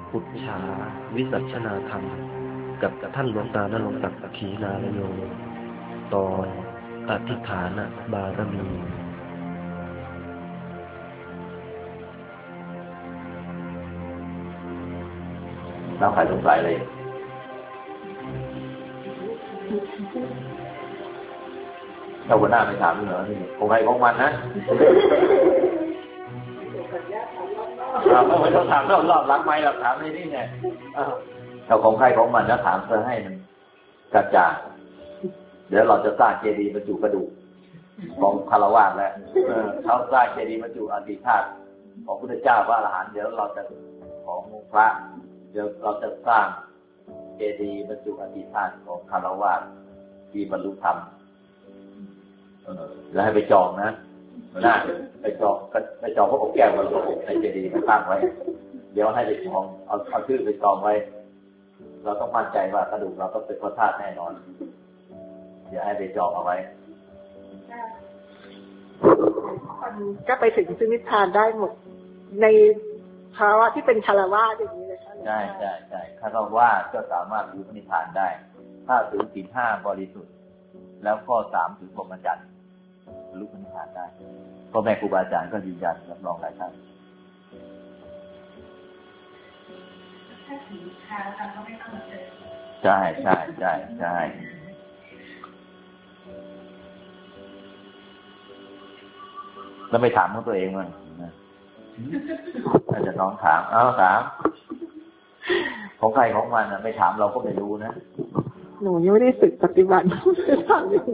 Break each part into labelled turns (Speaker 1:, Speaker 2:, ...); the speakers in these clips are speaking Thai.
Speaker 1: ปุจฉาวิสัชนาธรรมกับท่านหลวงตาณรงค์ศักดิ์ ขีณาลโยตอนอธิฐานบารมี
Speaker 2: น้องใครสงสัยเลยเราหัวหน้าไม่ถามเหรอที่ของใครของมันนะไม่ต้องถามรอบหลังไมค์เราถามในนี่ไงเราของใครของมันนะถามเพื่อให้มันกระจ่างเดี๋ยวเราจะสร้างเจดีย์บรรจุกระดูกของคารวะแล้วเขาสร้างเจดีย์บรรจุอธิธาตุของพุทธเจ้าพระอรหันต์เดี๋ยวเราจะของพระเดี๋ยวเราจะสร้างเจดีย์บรรจุอธิธาตุของคารวะที่บรรลุธรรมแล้วให้ไปจองนะน่าไปจองพระอบแก้วกับพระอบในเจดีย์ไปตั้งไว้เดี๋ยวให้ไปจองเอาชื่อไปจองไว้เราต้องมั่นใจว่ากระดูกเราต้องเป็นพระธาตุแน่นอนเดี๋ยวให้ไปจองเอาไว้
Speaker 3: ก็ไปถึงซึ่งนิพพานได้หมดในภาวะที่เป็นคารวะอย่างนี้เลยค่ะ
Speaker 2: ใช่ใช่ใช่คารวะก็สามารถบรรลุนิพพานได้ถ้าถึงศีล 5บริสุทธิ์แล้วก็3ถึงพรหมจรรย์บรรลุนิพพานได้พ่อแม่ครูบาอาจารย์ก็ยืนยันรับรองหลายท่าน
Speaker 4: ถ้าถึงคารวะก็ไม่ต้องมาเจอ
Speaker 2: ใช่ใช่ใช่ใช่แล้วไม่ถามของตัวเองมั้งถ้าจะน้องถามถามของใครของมันไม่ถามเราก็ไม่รู้นะ
Speaker 3: หนูยังไม่ได้ฝึกปฏิบัติถามอยู่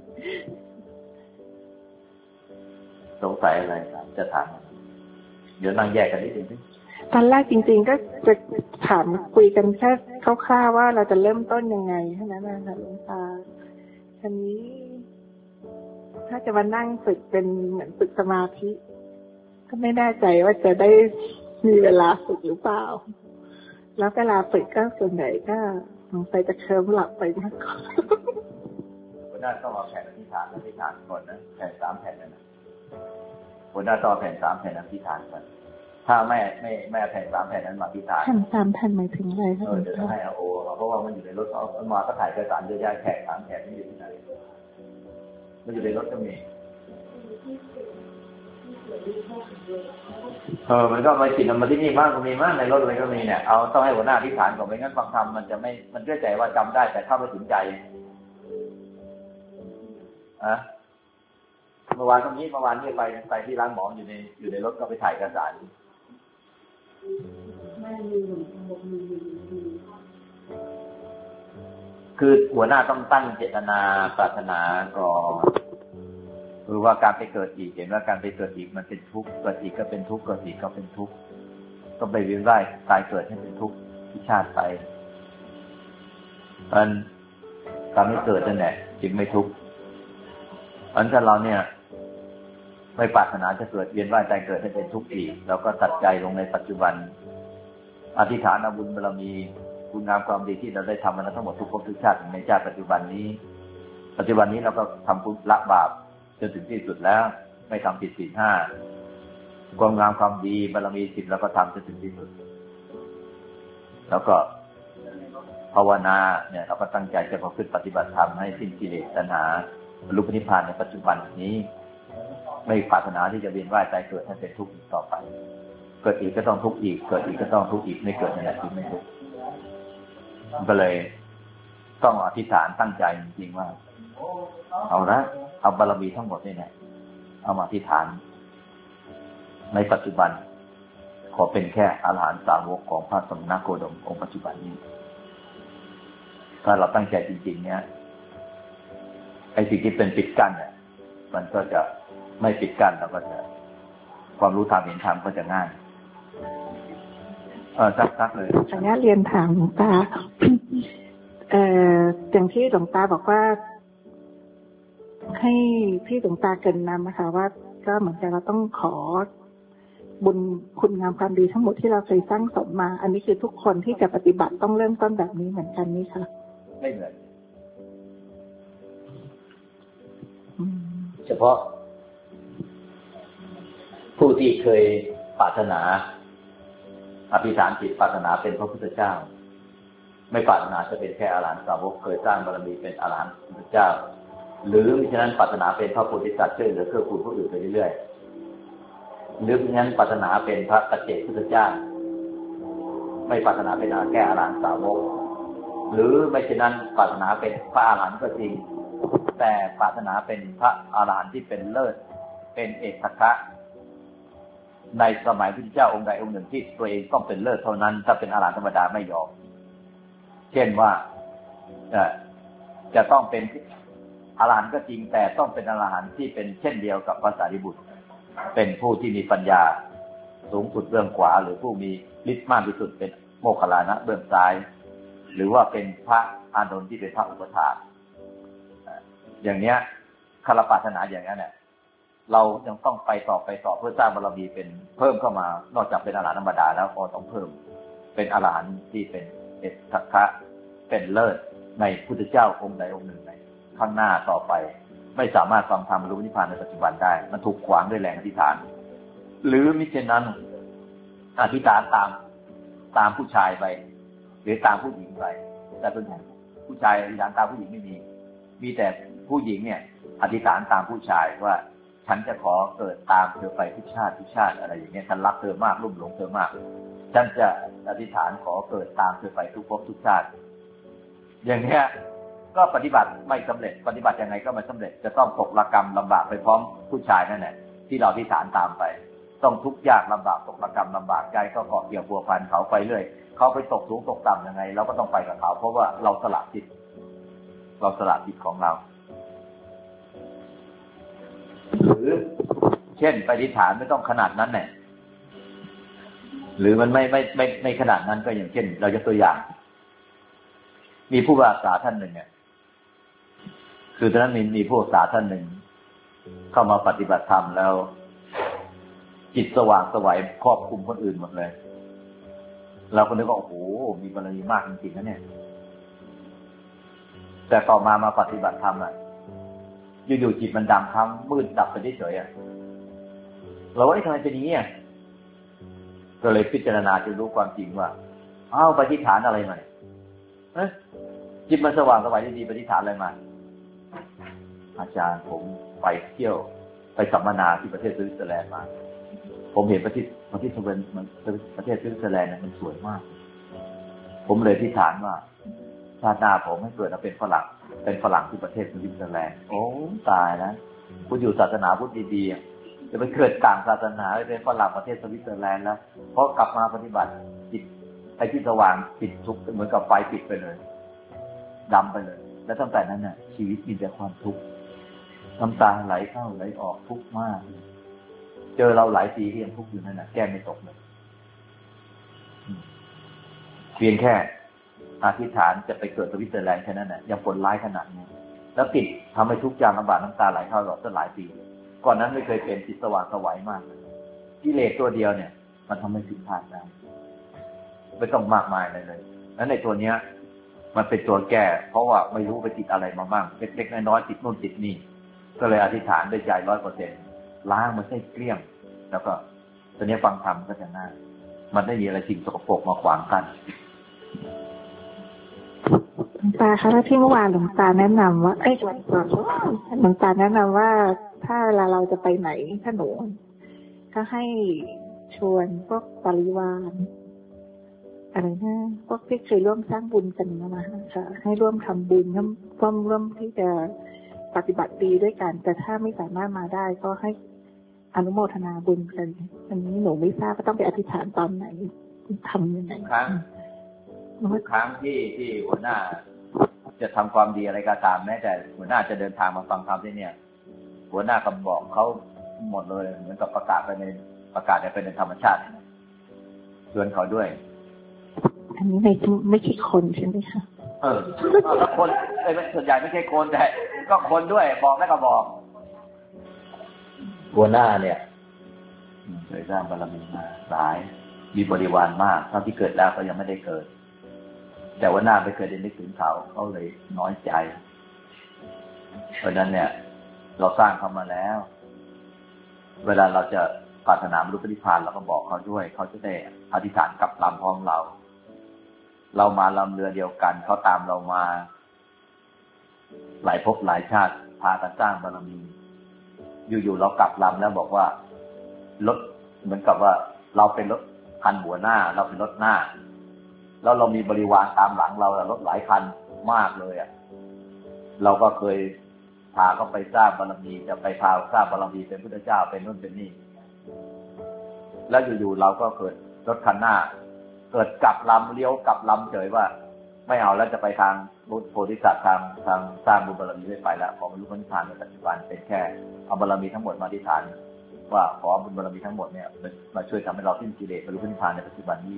Speaker 2: สงสัยอะไรครับจะถามเดี๋ยวนั่งแยกกันนิดนึง
Speaker 3: ตอนแรกจริงๆก็จะถามคุยกันแค่คร่าวๆว่าเราจะเริ่มต้นยังไงเท่านั้นนะคะหลวงตาทีนี้ถ้าจะมานั่งฝึกเป็นเหมือนฝึกสมาธิก็ไม่แน่ใจว่าจะได้มีเวลาฝึกหรือเปล่าแล้วเวลาฝึกก็ส่วนใหญ่ก็สงสัยจะเคลิ้มหลับไปมากกว่า
Speaker 2: หัวหน้าต้องเอาแผ่นอธิษฐานก่อนนะแผ่น3แผ่นนั่นนะหัวหน้าต้องเอาแผ่น3แผ่นอธิษฐานก่อนถ้าไม่เอาแผ่น3แผ่นนั้นมาอธิษฐาน
Speaker 3: แผ่น3แผ่นหมายถึงอะไรคะ
Speaker 2: เดี๋ยวให้เอาโอเพราะว่ามันอยู่ในรถเอามาก็ถ่ายเอกสารเยอะแยะแผ่น3แผ่นนี่อยู่ที่ไหนมันอยู่ในรถก็มีมันก็มาจิตมาที่นี่มากก็มีมากในรถเลยก็มีเนี่ยเอาต้องให้หัวหน้าอธิษฐานก่อนไม่งั้นฟังธรรมมันจะไม่มันเชื่อใจว่าจำได้แต่เข้าไม่ถึงใจเมื่อวานนี้ไปที่ร้านหมออยู่ในรถก็ไปถ่ายเอกสารคือหัวหน้าต้องตั้งเจตนาปรารถนาก่อนคือว่าการไปเกิดอีกเห็นว่าการไปเกิดอีกมันเป็นทุกข์เกิดอีกก็เป็นทุกข์เกิดอีกก็เป็นทุกข์ต้องไปเวียนว่ายตายเกิดให้เป็นทุกข์ที่ชาติไปการไม่เกิดนั่นแหละจึงไม่ทุกข์ถ้าเราเนี่ยไม่ปรารถนาจะเกิดเวียนว่ายตายเกิดให้เป็นทุกข์อีกเราก็ตัดใจลงในปัจจุบันอธิษฐานเอาบุญบารมีคุณงามความดีที่เราได้ทำมาทั้งหมดทุกภพทุกชาติในชาติปัจจุบันนี้เราก็ทำบุญละบาปจนถึงที่สุดแล้วไม่ทำผิดศีล 5ความงามความดีบารมี10เราก็ทำจนถึงที่สุดแล้วก็ภาวนาเนี่ยเราก็ตั้งใจจะประพฤติปฏิบัติธรรมให้สิ้นกิเลสตัณหาบรรลุนิพพานในปัจจุบันนี้ไม่ปรารถนาที่จะเวียนว่ายตายเกิดให้เป็นทุกข์อีกต่อไปเกิดอีกก็ต้องทุกข์อีกเกิดอีกก็ต้องทุกข์อีกไม่เกิดนั่นแหละที่ไม่ทุกข์ก็เลยต้องอธิษฐานตั้งใจจริงๆว่าเอาบารมีทั้งหมดนี่เนี่ยเอามาอธิษฐานในปัจจุบันขอเป็นแค่อรหันต์สาวกของพระสมณโคดมองค์ปัจจุบันนี้ถ้าเราตั้งใจจริงๆเนี่ยไอ้สิ่งที่เป็นปิดกั้นเนี่ยมันก็จะไม่ปิดกั้นแล้วก็จะความรู้ธรรมเห็นธรรมก็จะง่ายซักเลย
Speaker 3: ขออนุญาตเรียนถามหลวงตาอย่างที่หลวงตาบอกว่าให้พี่หลวงตาเกริ่นนำนะคะว่าก็เหมือนกับเราต้องขอบุญคุณงามความดีทั้งหมดที่เราเคยสร้างสมมาอันนี้คือทุกคนที่จะปฏิบัติต้องเริ่มต้นแบบนี้เหมือนกันนี่ค่ะ
Speaker 2: ไม่เหมือนเฉพาะผู้ที่เคยปรารถนาอธิษฐานจิตปรารถนาเป็นพระพุทธเจ้าไม่ปรารถนาจะเป็นแค่อรหันตสาวกเคยสร้างบารมีเป็นอรหันตพุทธเจ้าหรือมิฉะนั้นปรารถนาเป็นพระโพธิสัตว์ช่วยเหลือเกื้อกูลผู้อื่นไปเรื่อยๆหรือมิฉะนั้นปรารถนาเป็นพระปัจเจกพุทธเจ้าไม่ปรารถนาเป็นแค่อรหันตสาวกหรือไม่ฉะนั้นปรารถนาเป็นพระอรหันต์ก็จริงแต่ปรารถนาเป็นพระอรหันต์ที่เป็นเลิศเป็นเอกคะในสมัยพุทธเจ้าองค์ใดองค์หนึ่งที่ตัวเองต้องเป็นเลิศเท่านั้นถ้าเป็นอรหันต์ธรรมดาไม่ยอมเช่นว่าจะต้องเป็นอรหันต์ก็จริงแต่ต้องเป็นอรหันต์ที่เป็นเช่นเดียวกับพระสารีบุตรเป็นผู้ที่มีปัญญาสูงสุดเบื้องขวาหรือผู้มีฤทธิ์มากที่สุดเป็นโมคคัลลานะเบื้องซ้ายหรือว่าเป็นพระอานนท์ที่เป็นพระอุปถากอย่างเนี้ยคารปรารถนาอย่างนั้นเนี่ยเรายังต้องไปต่อเพื่อสร้างบารมีเป็นเพิ่มเข้ามานอกจากเป็นอรหันต์ธรรมดาแล้วก็ต้องเพิ่มเป็นอรหันต์ที่เป็นเอกคะเป็นเลิศในพุทธเจ้าองค์ใดองค์หนึ่งในข้างหน้าต่อไปไม่สามารถฟังธรรมรู้นิพพานในปัจจุบันได้มันถูกขวางด้วยแรงอธิษฐานหรือมิฉะนั้นอธิษฐานตามผู้ชายไปหรือตามผู้หญิงไปแต่ส่วนใหญ่ผู้ชายอธิษฐานตามผู้หญิงไม่มีแต่ผู้หญิงเนี่ยอธิษฐานตามผู้ชายว่าฉันจะขอเกิดตามเธอไปทุกชาติอะไรอย่างเงี้ยฉันรักเธอมากลุ่มหลงเธอมากฉันจะอธิษฐานขอเกิดตามเธอไปทุกภพทุกชาติอย่างเงี้ยก็ปฏิบัติไม่สำเร็จปฏิบัติยังไงก็ไม่สำเร็จจะต้องตกระกรรมลำบากไปพร้อมผู้ชายนั่นแหละที่เราอธิษฐานตามไปต้องทุกข์ยากลำบากตกระกรรมลำบากใจก็เกาะเกี่ยวพัวพันเขาไปเรื่อยเขาไปตกสูงตกต่ำยังไงเราก็ต้องไปกับเขาเพราะว่าเราสละจิตของเราหรือเช่นไปอธิษฐานไม่ต้องขนาดนั้นเนี่ยหรือมันไม่ขนาดนั้นก็อย่างเช่นเรายกตัวอย่างมีผู้ศึกษาท่านหนึ่งเนี่ยคือตอนนั้นมีผู้ศึกษาท่านหนึ่งเข้ามาปฏิบัติธรรมแล้วจิตสว่างไสวครอบคลุมคนอื่นหมดเลยเราก็นึกว่าโอ้โหมีบารมีมากจริงๆนะเนี่ยแต่ต่อมาปฏิบัติธรรมอ่ะอยู่ๆจิตมันดำคล้ำมืดดับไปเฉยๆอ่ะเราว่าทำไมเป็นอย่างนี้ก็เลยพิจารณาจนรู้ความจริงว่าปฏิฐานอะไรมาจิตมันสว่างไสวดีๆปฏิฐานอะไรมาอาจารย์ผมไปเที่ยวไปสัมมนาที่ประเทศสวิตเซอร์แลนด์มาผมเห็นประเทศสวิตเซอร์แลนด์มันสวยมากผมเลยอธิษฐานว่าชาติหน้าผมให้เกิดมาเป็นฝรั่งที่ประเทศสวิตเซอร์แลนด์โอ้ตายนะผู้อยู่ศาสนาพุทธดีๆจะไปเกิดต่างศาสนาไปเป็นฝรั่งประเทศสวิตเซอร์แลนด์แล้วเพราะกลับมาปฏิบัติจิตไอ้ที่สว่างปิดทุกข์เหมือนกับไฟปิดไปเลยดำไปเลยแล้วตั้งแต่นั้นน่ะชีวิตมีแต่ความทุกข์น้ำตาไหลเข้าไหลออกทุกข์มากเจอเราหลายปีที่ยังทุกข์อยู่นั่นน่ะแก้ไม่ตกเลยเพียงแค่อธิษฐานจะไปเกิดสวิตเซอร์แลนด์แค่นั้นน่ะยังปวดร้ายขนาดนี้แล้วติดทำให้ทุกข์ยากลำบากน้ำตาไหลเข้าหลอดตั้งหลายปีก่อนนั้นไม่เคยเป็นจิตสว่างไสวมากกิเลสตัวเดียวเนี่ยมันทำให้ผิดพลาดได้ไม่ต้องมากมายเลยนั้นในตัวเนี้ยมันเป็นตัวแก้เพราะว่าไม่รู้ไปติดอะไรมาบ้างเล็กๆน้อยๆติดนู่นติดนี่ก็เลยอธิษฐานด้วยใจ 100% ล้างมันให้เกลี้ยงแล้วก็ตอนนี้ฟังธรรมก็จะง่ายมันไม่มีอะไรสิ่งสกปรกมาขวางกัน
Speaker 3: หลวงตาคะที่เมื่อวานหลวงตาแนะนำว่าหลวงตาแนะนำว่าถ้าเวลาเราจะไปไหนถ้าหนูก็ให้ชวนพวกบริวารอะไรนะพวกที่เคยร่วมสร้างบุญกันมาค่ะให้ร่วมทำบุญร่วมที่จะปฏิบัติดีด้วยกันแต่ถ้าไม่สามารถมาได้ก็ให้อนุโมทนาบุญกันอันนี้หนูไม่ทราบว่าต้องไปอธิษฐานตอนไหนทำยังไง
Speaker 2: ครั้งที่หัวหน้าจะทำความดีอะไรก็ตามแม้แต่หัวหน้าจะเดินทางมาฟังธรรมที่เนี่ยหัวหน้าก็บอกเขาหมดเลยเหมือนกับประกาศไปในธรรมชาติชวนเขาด้วย
Speaker 3: อันนี้ไม่ใช่คนใช่ไหมคะ
Speaker 2: แล้วคนส่วนใหญ่ไม่ใช่คนแต่ก็คนด้วยบอกแล้วก็บอกหัวหน้าเนี่ยเคยสร้างบารมีมาหลายมีบริวารมากเท่าที่เกิดแล้วก็ยังไม่ได้เกิดแต่หัวหน้าไม่เคยได้นึกถึงเขาเลยน้อยใจเพราะนั้นเนี่ยเราสร้างเขามาแล้วเวลาเราจะปรารถนาบรรลุนิพพานเราก็บอกเขาด้วยเขาจะได้อธิษฐานกลับลำพร้อมเรามาลำเรือเดียวกันเขาตามเรามาหลายภพหลายชาติพากันสร้างบารมีอยู่ๆเรากลับลำแล้วบอกว่ารถเหมือนกับว่าเราเป็นรถคันหัวหน้าเราเป็นรถหน้าแล้วเรามีบริวารตามหลังเรารถหลายคันมากเลยเราก็เคยพาเขาไปสร้างบารมีจะไปพาสร้างบารมีเป็นพุทธเจ้าเป็นนู่นเป็นนี่แล้วอยู่ๆเราก็เกิดรถคันหน้าเกิดกลับลำเลี้ยวกลับลำเฉยว่าไม่เอาแล้วจะไปทางโพธิสัตว์ทางสร้างบุญบารมีไม่ไปแล้วขอบรรลุนิพพานในปัจจุบันเป็นแค่เอาบารมีทั้งหมดมาอธิษฐานว่าขอบุญบารมีทั้งหมดเนี่ยมาช่วยทำให้เราสิ้นกิเลสบรรลุนิพพานในปัจจุบันนี้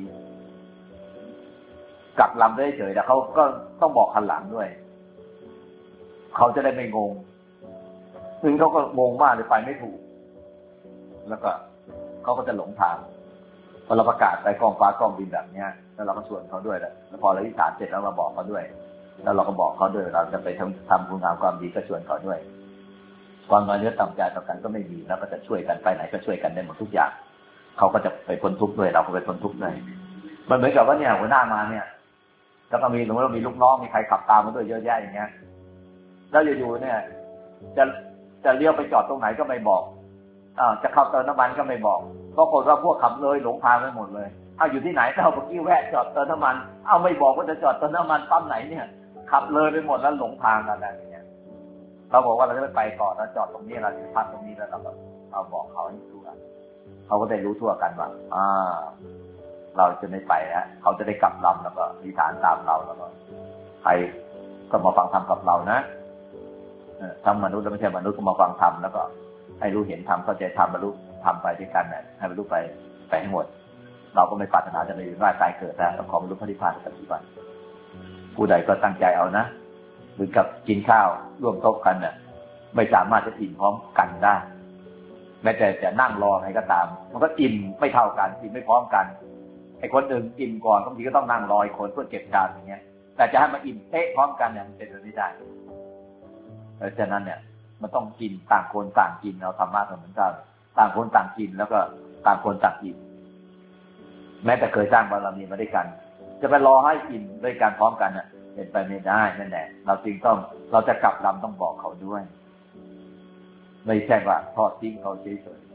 Speaker 2: กลับลำได้เฉยแต่เขาก็ต้องบอกคันหลังด้วยเขาจะได้ไม่งงซึ่งเขาก็งงมากเลยไปไม่ถูกแล้วก็เขาก็จะหลงทางพอเราประกาศไปกองฟ้ากองดินแบบนี้แล้วเราก็ชวนเขาด้วยแล้วพอเราอธิษฐานเสร็จแล้วเราบอกเขาด้วยแล้วเราก็บอกเขาด้วยเราจะไปทำคุณงามความดีก็ชวนเขาด้วยความน้อยเนื้อต่ำใจต่อกันก็ไม่มีแล้วก็จะช่วยกันไปไหนก็ช่วยกันได้หมดทุกอย่างเขาก็จะไปพ้นทุกข์ด้วยเราก็ไปพ้นทุกข์ด้วยมันเหมือนกับว่าเนี่ยหัวหน้ามาเนี่ยแล้วก็มีสมมติเรามีลูกน้องมีใครขับตามมาด้วยเยอะแยะอย่างเงี้ยแล้วอยู่ๆเนี่ยจะเลี้ยวไปจอดตรงไหนก็ไม่บอกจะเข้าเติมน้ำมันก็ไม่บอกปรากฏว่าพวกขับเลยหลงทางไปหมดเลยอยู่ที่ไหนเราเมื่อกี้แวะจอดเติมน้ำมันไม่บอกว่าจะจอดเติมน้ำมันปั๊มไหนเนี่ยขับเลยไปหมดแล้วหลงทางกันอย่างเงี้ยเราบอกว่าเราจะไปต่อแล้วจอดตรงนี้เราจะพักตรงนี้แล้วเราก็เอาบอกเขาให้ทั่วเขาก็ได้รู้ทั่วกันว่าเราจะไม่ไปแล้วเขาจะได้กลับลำแล้วก็อธิษฐานตามเราแล้วก็ใครก็มาฟังธรรมกับเรานะทั้งมนุษย์และไม่ใช่มนุษย์ก็มาฟังธรรมแล้วก็ให้รู้เห็นธรรมเข้าใจธรรมบรรลุธรรมไปด้วยกันเนี่ยให้บรรลุไปให้หมดเราก็ไม่ปรารถนาจะไปอยู่ร่างกายเกิดแล้วขอบรรลุพระนิพพานในปัจจุบันผู้ใดก็ตั้งใจเอานะเหมือนกับกินข้าวร่วมโต๊ะกันเนี่ยไม่สามารถจะอิ่มพร้อมกันได้แม้แต่จะนั่งรอไงก็ตามมันก็อิ่มไม่เท่ากันอิ่มไม่พร้อมกันไอ้คนหนึ่งอิ่มก่อนบางทีก็ต้องนั่งรออีกคนเพื่อเก็บจานอย่างเงี้ยแต่จะให้มาอิ่มเตะพร้อมกันเนี่ยมันเป็นไปไม่ได้เพราะฉะนั้นเนี่ยมันต้องกินต่างคนต่างกินเราธรรมะเหมือนกันต่างคนต่างกินแล้วก็ต่างคนต่างกินแม้แต่เคยสร้างบารมีมาด้วยกันจะไปรอให้กินด้วยกันพร้อมกันเนี่ยเป็นไปไม่ได้นั่นแหละเราจึงต้องเราจะกลับลำต้องบอกเขาด้วยไม่ใช่ว่าทอดทิ้งเขาเฉย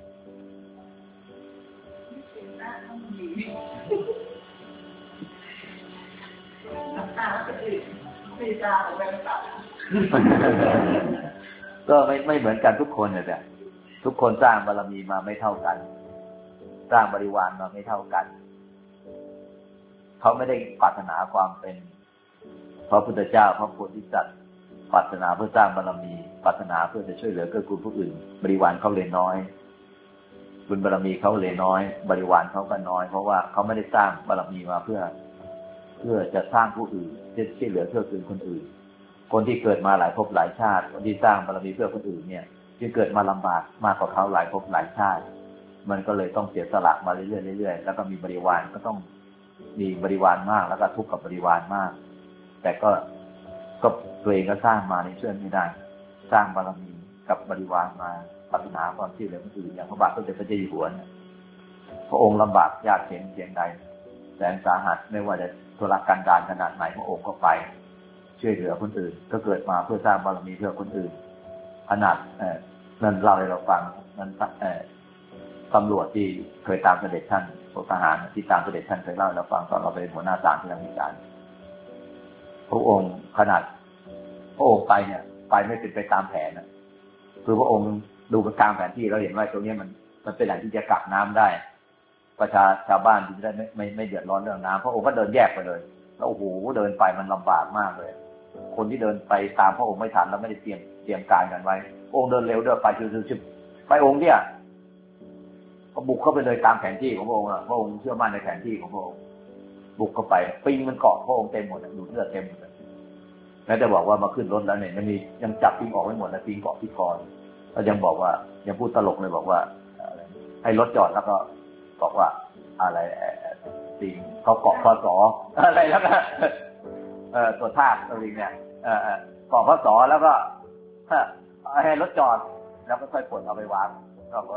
Speaker 2: ก็ไม่เหมือนกันทุกคนเลยเนี่ยทุกคนสร้างบารมีมาไม่เท่ากันสร้างบริวารมาไม่เท่ากันเขาไม่ได้ปรารถนาความเป็นพระพุทธเจ้าพระโพธิสัตว์ปรารถนาเพื่อสร้างบารมีปรารถนาเพื่อจะช่วยเหลือเกื้อกูลผู้อื่นบริวารเขาเลยน้อยบุญบารมีเขาเลยน้อยบริวารเขาก็น้อยเพราะว่าเขาไม่ได้สร้างบารมีมาเพื่อจะสร้างผู้อื่นจะช่วยเหลือเกื้อกูลคนอื่นคนที่เกิดมาหลายภพหลายชาติคนที่สร้างบารมีเพื่อคนอื่นเนี่ยที่เกิดมาลำบากมากกว่าเขาหลายภพหลายชาติมันก็เลยต้องเสียสละมาเรื่อยๆแล้วก็มีบริวารก็ต้องมีบริวารมากแล้วก็ทุกข์กับบริวารมากแต่ก็ตัวเองก็สร้างมาในช่วยไม่ได้สร้างบารมีกับบริวารมาปรารถนาความช่วยเหลือคนอื่นอย่างพระบาทสมเด็จพระเจ้าอยู่หัวเนี่ยพระองค์ลำบากยากเข็ญเพียงใดแสนสาหัสไม่ว่าจะธุรกันดารขนาดไหนพระองค์ก็ไปช่วยเหลือคนอื่นก็เกิดมาเพื่อสร้างบารมีเพื่อคนอื่นขนาดนั่นเล่าให้เราฟังนั้นตำรวจที่เคยตามเสด็จท่านพวกทหารที่ตามเสด็จท่านเคยเล่าให้เราฟังตอนเราเป็นหัวหน้าศาลที่ทำกิจการพระองค์ขนาดพระองค์ไปเนี่ยไปไม่เป็นไปตามแผนนะคือพระองค์ดูกลางแผนที่เราเห็นว่าตรงนี้มันเป็นแหล่งที่จะกักน้ำได้ชาวบ้านจะได้ไม่เดือดร้อนเรื่องน้ำพระองค์ก็เดินแยกไปเลยแล้วโอ้โหเดินไปมันลำบากมากเลยคนที่เดินไปตามพระองค์ไม่ทันแล้วไม่ได้เตรียมการกันไว้องค์เดินเร็วเดินไปชิบไปองค์เนี่ยก็บุกเข้าไปเลยตามแผนที่ของพระองค์พระองค์เชื่อมั่นในแผนที่ของพระองค์บุกเข้าไปปิงมันเกาะพระองค์เต็มหมดดูดเลือดเต็มหมดแม้แต่บอกว่ามาขึ้นรถแล้วเนี่ยยังจับปิงออกไม่หมดแล้วปิงเกาะที่คอแล้วยังบอกว่ายังพูดตลกเลยบอกว่าให้รถจอดแล้วก็บอกว่าอะไรปิงเขาเกาะพศอะไรแล้วก็ตัวท่าตัวลิงเนี่ยเกาะพศแล้วก็ให้รถจอดแล้วก็ค่อยปลดเอาไปวางนอกรถ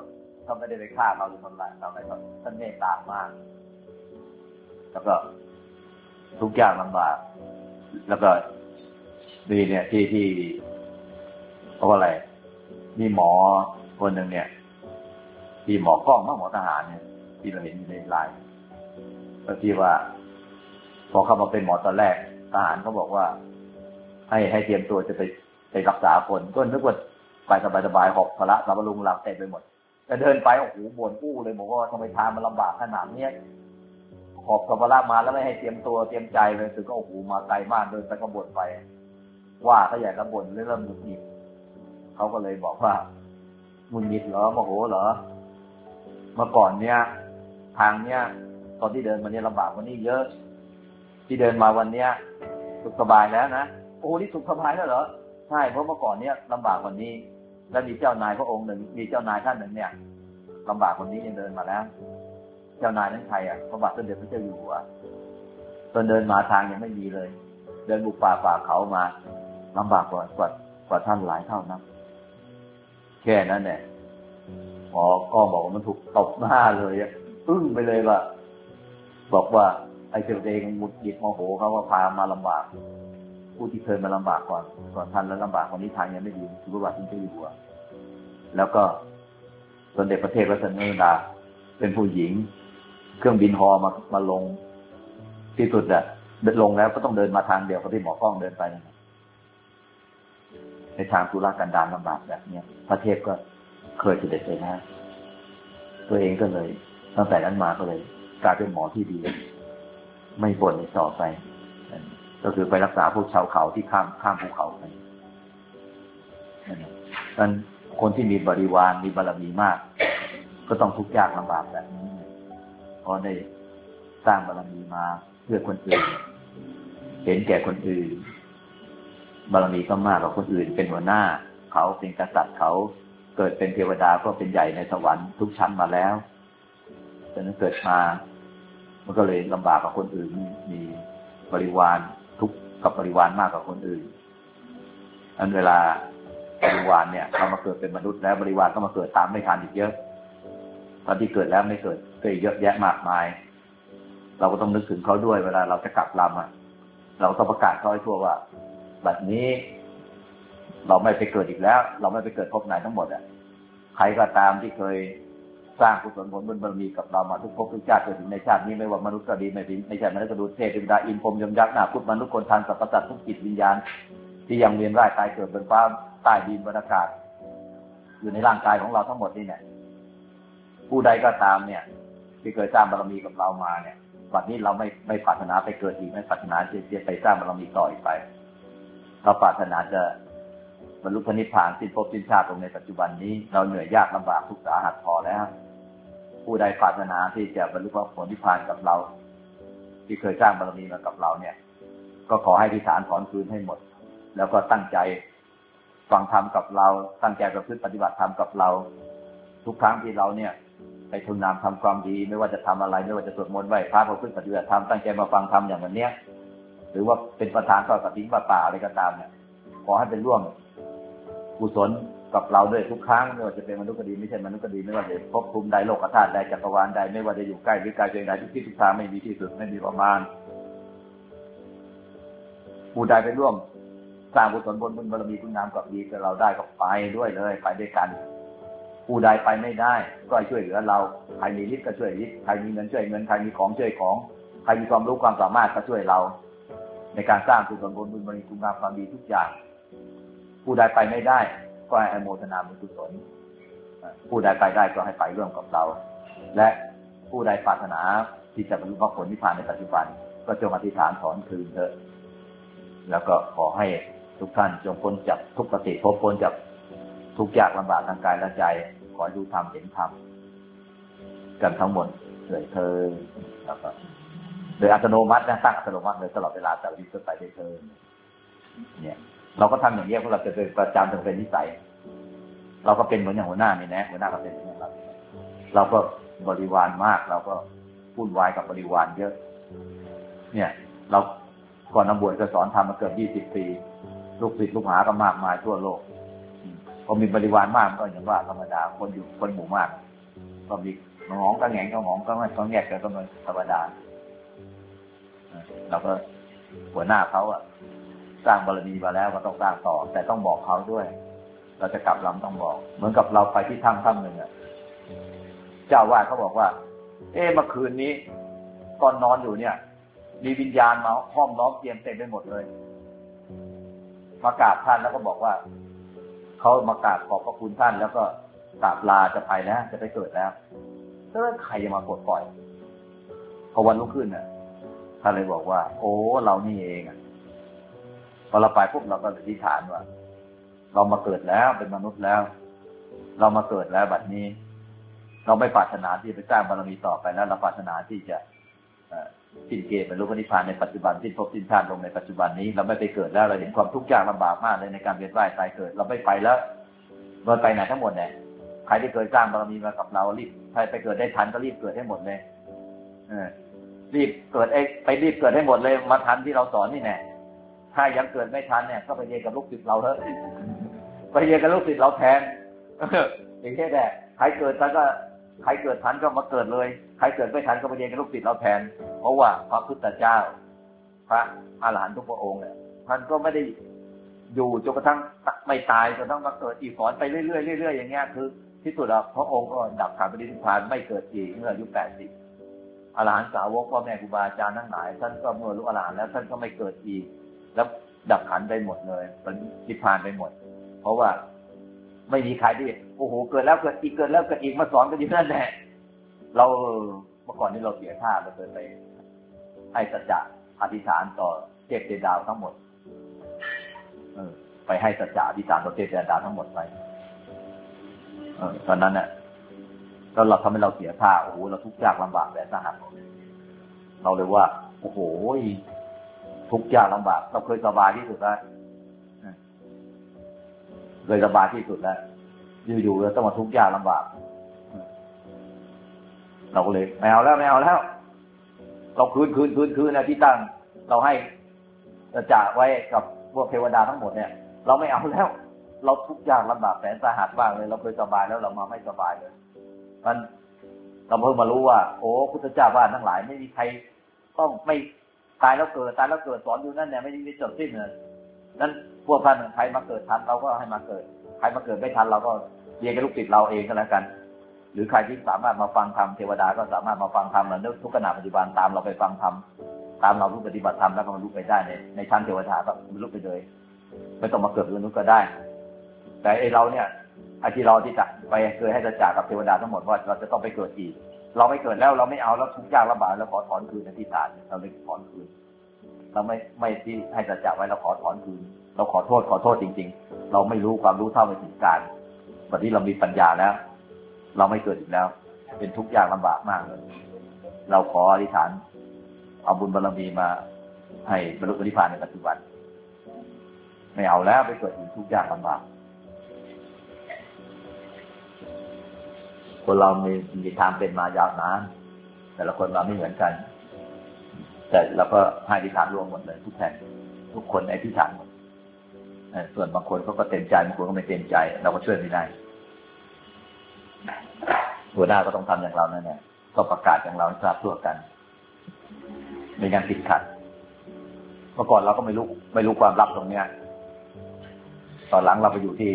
Speaker 2: เขาไม่ได้ไปฆ่าเราหรือทำร้ายเราอะไรครับท่านเมตตามากแล้วก็ทุกอย่างลำบากแล้วก็ดีเนี่ยที่เพราะอะไรมีหมอคนหนึ่งเนี่ยที่หมอกล้องหมอทหารเนี่ยที่เราเห็นในไลน์ก็ที่ว่าพอเข้ามาเป็นหมอตอนแรกทหารเขาบอกว่าให้เตรียมตัวจะไปรักษาคนก็นึกว่าไปสบายหอบภาระสับปะรุงหลังเต็มไปหมดแต่เดินไปโอ้โหบ่นอู้เลยบอกว่าทำไมทางมันลำบากขนาดนี้หอบสัมภาระมาแล้วไม่ให้เตรียมตัวเตรียมใจเลยคือก็โอ้โหมาไกลมากเดินไปก็บ่นไปว่าเขาใหญ่ก็บ่นเริ่มหงุดหงิดเขาก็เลยบอกว่าหงุดหงิดเหรอโมโหเหรอเมื่อก่อนเนี้ยทางเนี้ยตอนที่เดินมาเนี้ยลำบากกว่านี้เยอะที่เดินมาวันเนี้ยสุขสบายแล้วนะโอ้นี่สุขสบายแล้วเหรอใช่เพราะเมื่อก่อนเนี้ยลำบากกว่านี้แล้วมีเจ้านายพระองค์หนึ่งมีเจ้านายท่านหนึ่งเนี่ยลำบากกว่านี้ยังเดินมาแล้วเจ้านายนั้นใครอ่ะพระบาทสมเด็จพระเจ้าอยู่หัวตอนเดินมาทางยังไม่มีเลยเดินบุกป่าฝ่าเขามาลำบากกว่าท่านหลายเท่านั้นแค่นั้นเนี่ยหมอก็บอกว่ามันถูกตบหน้าเลยอึ้งไปเลยว่าบอกว่าไอ้เจ้าเองหงุดหงิดโมโหเขาว่าพามาลำบากผู้ที่เคยมาลำบากก่อนท่านแล้วลำบากคนนี้ทางยังไม่ดีคือพระบาทสมเด็จพระเจ้าอยู่หัวแล้วก็สมเด็จพระเทพรัตนราชสุดาเป็นผู้หญิงเครื่องบินฮอมาลงที่สุดอะลงแล้วก็ต้องเดินมาทางเดียวกับที่หมอกล้องเดินไปในทางธุรกันดารลำบากแบบนี้พระเทพก็เคยเสด็จไปแล้วตัวเองก็เลยตั้งแต่นั้นมาก็เลยกลายเป็นหมอที่ดีไม่บ่นในต่อไปก็คือไปรักษาพวกชาวเขาที่ข้ามภูเขาไปนั้นคนที่มีบริวารมีบารมีมากก็ต้องทุกข์ยากลำบากแบบนี้เพราะได้สร้างบารมีมาเพื่อคนอื่นเห็นแก่คนอื่นบารมีก็มากกว่าคนอื่นเป็นหัวหน้าเขาเป็นกษัตริย์เขาเกิดเป็นเทวดาก็เป็นใหญ่ในสวรรค์ทุกชั้นมาแล้วแต่นั้นเกิดมามันก็เลยลำบากกว่าคนอื่นมีบริวารทุกข์กับบริวารมากกว่าคนอื่นอันเวลาบริวารเนี่ยเขามาเกิดเป็นมนุษย์แล้วบริวารก็มาเกิดตามไม่ทันอีกเยอะตอนที่เกิดแล้วไม่เกิดก็เยอะแยะมากมายเราก็ต้องนึกถึงเขาด้วยเวลาเราจะกลับลำเราต้องประกาศเขาให้ทั่วว่าบัดนี้เราไม่ไปเกิดอีกแล้วเราไม่ไปเกิดภพไหนทั้งหมดใครก็ตามที่เคยสร้างกุศลผลบุญบารมีกับเรามาทุกภพทุกชาติจนถึงในชาตินี้ไม่ว่ามนุษย์ก็ดีไม่ใช่มนุษย์ก็ดูเทพเทวดาอินพรหมยมยักษ์นาคพุทธมนุษย์คนทันสรรพสัตว์ทุกจิตวิญญาณที่ยังเวียนว่ายตายเกิดบนฟ้าใต้ดินบนอากาศอยู่ในร่างกายของเราทั้งหมดนี่เนี่ยผู้ใดก็ตามเนี่ยที่เคยสร้างบารมีกับเรามาเนี่ยบัดนี้เราไม่ปรารถนาไปเกิดอีกไม่ปรารถนาจะไปสร้างบารมีต่ออีกไปเราปรารถนาจะบรรลุพระนิพพานสิ้นภพสิ้นชาติตรงในปัจจุบันนี้เราเหนื่อยยากลำบากทุกข์สาหัสพอแล้วผู้ใดปรารถนาที่จะบรรลุผลนิพพานกับเราที่เคยสร้างบารมีมากับเราเนี่ยก็ขอให้อธิษฐานถอนคืนให้หมดแล้วก็ตั้งใจฟังธรรมกับเราตั้งใจประพฤติปฏิบัติธรรมกับเราทุกครั้งที่เราเนี่ยไปทุนนามทำความดีไม่ว่าจะทำอะไรไม่ว่าจะสวดมนต์ไหว้พระประพฤติปฏิบัติธรรมตั้งใจมาฟังธรรมอย่างวันเนี้ยหรือว่าเป็นประธานทอดกฐินป่าอะไรก็ตามเนี่ยขอให้เป็นร่วมกุศลกับเราด้วยทุกครั้งไม่ว่าจะเป็นมนุษย์ก็ดีไม่ใช่มนุษย์ก็ดีไม่ว่าจะภพภูมิใดโลกธาตุใดจักรวาลใดไม่ว่าจะอยู่ใกล้หรือไกลเพียงใดทุกที่ทุกทางไม่มีที่สุดไม่มีประมาณผู้ใดไปร่วมสร้างกุศลผลบุญบารมีคุณงามกับดีกับเราได้ก็ไปด้วยเลยไปด้วยกันผู้ใดไปไม่ได้ก็ช่วยเหลือเราใครมีฤทธิ์ก็ช่วยฤทธิ์ใครมีเงินช่วยเงินใครมีของช่วยของใครมีความรู้ความสามารถก็ช่วยเราในการสร้างกุศลผลบุญบารมีคุณงามความดีทุกอย่างผู้ใดไปไม่ได้ก็ให้อนุโมทนาบุญกุศลผู้ใดไปได้ก็ให้ไปร่วมกับเราและผู้ใดปรารถนาที่จะบรรลุมรรคผลนิพพานในปัจจุบันก็จงอธิษฐานถอนคืนเถอะแล้วก็ขอให้ทุกท่านจงพ้นจากทุกขติภพพ้นจากทุกข์ยากลำบากทางกายและใจขอให้รู้ธรรมเห็นธรรมกันทั้งหมดเลยเธอแล้วก็โดยอัตโนมัตินะตั้งอัตโนมัติเลยตลอดเวลาแต่วิสุทธิ์ไปเธอเนี่ยเราก็ทำอย่างนี้เพราะเราจะเป็นประจำจนเป็นนิสัยเราก็เป็นเหมือนอย่างหัวหน้านี่นะหัวหน้าก็เป็นอย่างนี้เราก็บริวารมากเราก็วุ่นวายกับบริวารเยอะเนี่ยเราก่อนนำบวชก็สอนทำมาเกือบ20 ปีลูกศิษย์ลูกหาก็มากมายทั่วโลกพอมีบริวารมากก็อย่างว่าธรรมดาคนหมู่มากก็มีหอมก็แหงก็หอมก็ไม่ต้องแยกกันก็เป็นธรรมดาเราก็หัวหน้าเขาสร้างบารมีมาแล้วก็ต้องสร้างต่อแต่ต้องบอกเขาด้วยเราจะกลับลำต้องบอกเหมือนกับเราไปที่ถ้ำหนึ่งเจ้าวาดเขาบอกว่าเมื่อคืนนี้ตอนนอนอยู่เนี่ยมีวิญญาณมาห้อมล้อมเตียงเต็มไปหมดเลยมากราบท่านแล้วก็บอกว่าเขามากราบขอบพระคุณท่านแล้วก็กราบลาจะไปแล้วจะไปเกิดแล้วใครจะมากดปล่อยพอวันรุ่งขึ้นท่านเลยบอกว่าโอ้เรานี่เองพอเราไปปุ๊บเราก็อธิษฐานว่าเรามาเกิดแล้วเป็นมนุษย์แล้วเรามาเกิดแล้วบัดนี้เราไม่ปรารถนาที่จะไปสร้างบารมีต่อไปแล้วเราปรารถนาที่จะสิ้นเกณฑ์บรรลุพระนิพพานในปัจจุบันสิ้นภพสิ้นชาติลงในปัจจุบันนี้เราไม่ไปเกิดแล้วเราเห็นความทุกข์ยากลำบากมากเลยในการเวียนว่ายตายเกิดเราไม่ไปแล้วเราไปไหนทั้งหมดเนี่ยใครที่เคยสร้างบารมีมากับเรารีบใครไปเกิดได้ทันก็รีบเกิดให้หมดเลยรีบเกิดไปรีบเกิดให้หมดเลยมาทันที่เราสอนนี่แน่ถ้ายังเกิดไม่ทันเนี่ยก็ไปเรียนกับลูกศิษย์เราเถอะไปเรียนกับลูกศิษย์เราแทนอย่างนี้แหละใครเกิดทันก็ใครเกิดทันก็มาเกิดเลยใครเกิดไม่ทันก็ไปเรียนกับลูกศิษย์เราแทนเพราะว่าพระพุทธเจ้าพระอรหันต์ทุกพระองค์เนี่ยท่านก็ไม่ได้อยู่จนกระทั่งไม่ตายจนต้องมาเกิดอีกสอนไปเรื่อยๆเรื่อยๆอย่างเงี้ยคือที่สุดแล้วพระองค์ก็ดับขันปฏินิพพานไม่เกิดอีกเมื่ออายุ80อรหันต์สาวกพ่อแม่ครูบาอาจารย์ทั้งหลายท่านก็เมื่อรู้อรหันต์แล้วท่านก็ไม่เกิดอีกแล้วดับขันไปหมดเลยปฏินิพพานไปหมดเพราะว่าไม่มีใครที่โอ้โหเกิดแล้วเกิดอีกเกิดแล้วเกิดอีกมาสอนกันอยู่นั่นแหละเราเมื่อก่อนนี้เราเสียท่าเราเคยไปให้สัจจะอธิษฐานต่อเทพเทวดาทั้งหมดไปให้สัจจะอธิษฐานต่อเทพเทวดาทั้งหมดไปตอนนั้นเนี่ยก็เราทำให้เราเสียท่าโอ้โหเราทุกข์ยากลำบากแบบสาหัสเราเลยว่าโอ้โหทุกข์ยากลำบากเราเคยสบายที่สุดแล้วเลยสบายที่สุดแล้วอยู่ๆเราต้องมาทุกข์ยากลำบากเราก็เลยไม่เอาแล้วเราคืนนะที่ตั้งเราให้จะไว้กับพวกเทวดาทั้งหมดเนี่ยเราไม่เอาแล้วเราทุกข์ยากลำบากแสนสาหัสมากเลยเราเคยสบายแล้วเรามาไม่สบายเลยมันเราเพิ่งมารู้ว่าโอ้พุทธเจ้าบ้านทั้งหลายไม่มีใครต้องไม่ตายแล้วเกิดสอนอยู่นั่นเนี่ยไม่มีจบสิ้นเลยนั้นพวกท่านใครมาเกิดทันเราก็ให้มาเกิดใครมาเกิดไม่ทันเราก็เรียนกับลูกศิษย์เราเองก็แล้วกันหรือใครที่สามารถมาฟังธรรมเทวดาก็สามารถมาฟังธรรมแล้วทุกขณะปัจจุบันตามเราไปฟังธรรมตามเรารู้ปฏิบัติธรรมแล้วก็บรรลุไปได้ในชั้นเทวดาก็บรรลุไปเลยไม่ต้องมาเกิดเป็นมนุษย์ก็ได้แต่ไอเราเนี่ยไอที่เราที่จะไปเคยให้สัจจะกับเทวดาทั้งหมดว่าเราจะต้องไปเกิดอีกเราไม่เกิดแล้วเราไม่เอาแล้วทุกข์ยากลำบากแล้วขอถอนคืนอธิษฐานเราเลยถอนคืนเราไม่ที่ให้สัจจะไว้เราขอถอนคืนเราขอโทษจริงๆเราไม่รู้ความรู้เท่าไม่ถึงการวันนี้เรามีปัญญาแล้วเราไม่เกิดอีกแล้วเป็นทุกข์ยากลำบากมากเลยเราขออธิษฐานเอาบุญบารมีมาให้บรรลุนิพพานในปัจจุบันไม่เอาแล้วไปเกิดอีกทุกข์ยากลำบากคนเรามีทางเป็นมายาวนานแต่ละคนเราไม่เหมือนกันแต่เราก็ให้อธิษฐานรวมหมดเลยทุกแห่งทุกคนอธิษฐานหมดส่วนบางคนเขาก็เต็มใจบางคนก็ไม่เต็มใจเราก็ช่วยไม่ได้หัวหน้าก็ต้องทำอย่างเรานั่นแหละก็ประกาศอย่างเราทราบทั่วกันไม่งั้นติดขัดเมื่อก่อนเราก็ไม่รู้ความลับตรงเนี้ยตอนหลังเราไปอยู่ที่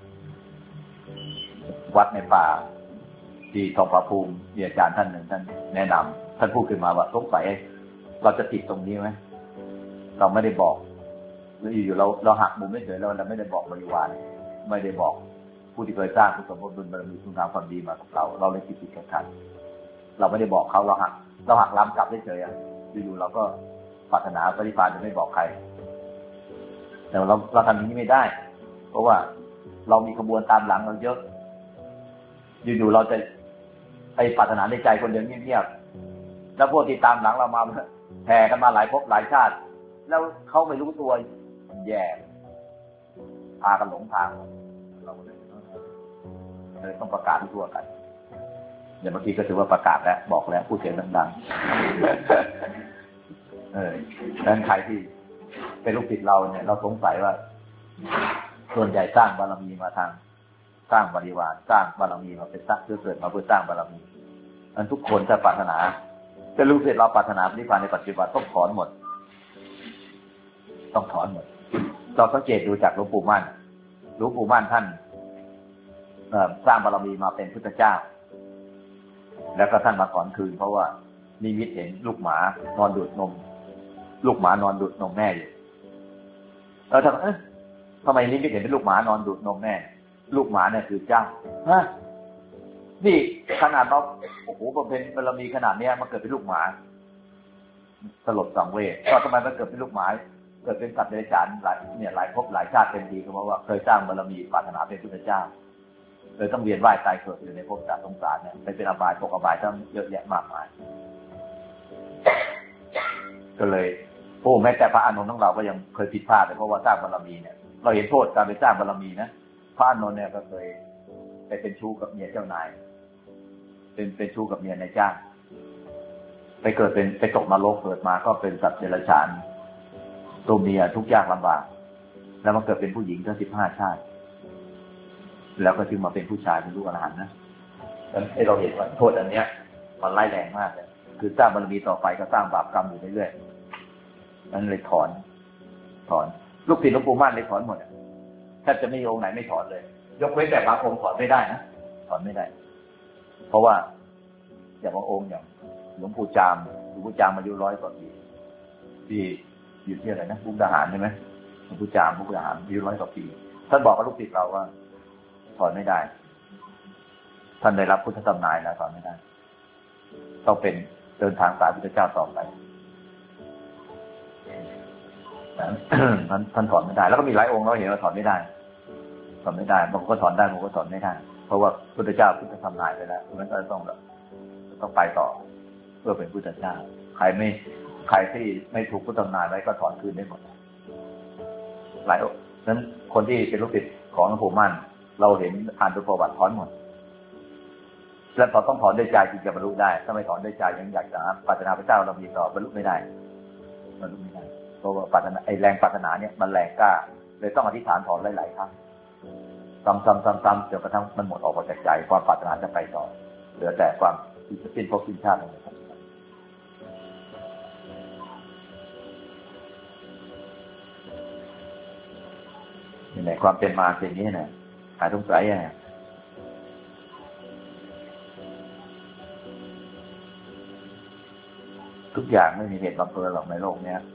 Speaker 2: วัดในป่าที่ทองผาภูมิมีอาจารย์ท่านหนึ่งท่านแนะนำท่านพูดขึ้นมาว่าสงสัยเราจะติดตรงนี้ไหมเราไม่ได้บอกแล้วอยู่เราหักมุมไม่เฉยเราไม่ได้บอกบริวารไม่ได้บอกผู้ที่เคยสร้างกุศลบุญบารมีคุณงามความดีมากับเราเลยติดขัดเราไม่ได้บอกเขาเราหักล้ำกลับเฉยๆอยู่ๆเราก็ปรารถนาปฏิภาณจะไม่บอกใครแต่เราทำอย่างนี้ไม่ได้เพราะว่าเรามีขบวนตามหลังเราเยอะอยู่ๆเราจะไปปรารถนาในใจคนเดียวเงียบๆแล้วพวกที่ตามหลังเรามาแผ่กันมาหลายภพหลายชาติแล้วเขาไม่รู้ตัวแย่พากันหลงทางเราเลยต้องประกาศทั่วกันอย่างเมื่อกี้ก็ถือว่าประกาศแล้วบอกแล้วพูดเสียงดังๆดังนั้นใครที่เป็นลูกศิษย์เราเนี่ยเราสงสัยว่าส่วนใหญ่สร้างบารมีมาทางสร้างบริวารสร้างบารมีมาเป็นสร้างเกิดมาเพื่อสร้างบารมีอันทุกคนถ้าปรารถนาจะรู้เสร็จเราปรารถนานิพพานในปัจจุบันต้องถอนหมดเราสังเกตดูจากหลวงปู่มั่นท่านสร้างบารมีมาเป็นพุทธเจ้าแล้วก็ท่านมาถอนคืนเพราะว่านิมิตเห็นลูกหมานอนดูดนมแม่อยู่แล้วทำไมนิมิตเห็นเป็นลูกหมานอนดูดนมแม่ลูกหมาเนี่ยคือเจ้านี่ขนาดเราโอ้โหบำเพ็ญบารมีขนาดนี้มันเกิดเป็นลูกหมาสลดสังเวชก็ทำไมมันเกิดเป็นลูกหมาเกิดเป็นสัตว์เดรัจฉานหลายภพหลายชาติเต็มทีก็เพราะว่าเคยสร้างบารมีปรารถนาเป็นพุทธเจ้าเลยต้องเวียนว่ายตายเกิดอยู่ในภพสงสารเนี่ยเป็นอบายตกอบายต้องเยอะแยะมากมายก็เลยแม้แต่พระอานนท์ของเราก็ยังเคยผิดพลาดเลยเพราะว่าสร้างบารมีเนี่ยเราเห็นโทษการไปสร้างบารมีนะพระอานนท์เนี่ยก็เคยไปเป็นชู้กับเมียเจ้านายเป็นชู้กับเมียนายจ้างไปตกนรกเกิดมาก็เป็นสัตว์เดรัจฉานตัวเมียทุกข์ยากลำบากแล้วมันเกิดเป็นผู้หญิงทั้ง15 ชาติแล้วก็จึงมาเป็นผู้ชายเป็นลูกอรหันต์นะให้เราเห็นว่าโทษอันเนี้ยมันร้ายแรงมากเลยคือสร้างบารมีต่อไปก็สร้างบาปกรรมอยู่เรื่อยๆนั้นเลยถอนลูกศิษย์หลวงปู่มั่นเลยถอนหมดแทบจะไม่มีองค์ไหนไม่ถอนเลยยกเว้นแต่บางองค์ถอนไม่ได้นะถอนไม่ได้เพราะว่าอย่างบางองค์อย่างหลวงปู่จามอายุ100 กว่าปีที่อยู่ที่อะไรนะมุกดาหารใช่ไหมหลวงปู่จามมุกดาหารอายุ100 กว่าปีท่านบอกกับลูกศิษย์เราว่าถอนไม่ได้ท่านได้รับพุทธตำนานแล้วถอนไม่ได้ต้องเป็นเดินทางสายพุทธเจ้าต่อไปท่านถอนไม่ได้แล้วก็มีหลายองค์เราเห็นว่าถอนไม่ได้บางคนก็ถอนได้บางคนก็ถอนไม่ได้เพราะว่าพุทธเจ้าพุทธธรรมนายไปแล้วเพราะฉะนั้นก็ต้องไปต่อเพื่อเป็นพุทธเจ้าใครที่ไม่ถูกพุทธธรรมนายไว้ก็ถอนคืนได้หมดหลายนั้นคนที่เป็นลูกศิษย์ของหลวงปู่มั่นเราเห็นอ่านประวัติถอนหมดแล้วเราต้องถอนด้วยใจจึงจะบรรลุได้ถ้าไม่ถอนด้วยใจยังอยากจะปรารถนาพระเจ้าเรามีต่อบรรลุไม่ได้เพราะว่าปรารถนาแรงปรารถนาเนี่ยมันแรงกล้าเลยต้องอธิษฐานถอนหลายๆครั้งซ้ำจนกระทั่งมันหมดออกจากใจความปรารถนาจะไปต่อเหลือแต่ความที่จะสิ้นภพสิ้นชาตินี่แหละความเป็นมาสิ่งนี้เนี่ยหายสงสัยทุกอย่างไม่มีเหตุบังเอิญหรอกในโลกเนี้ย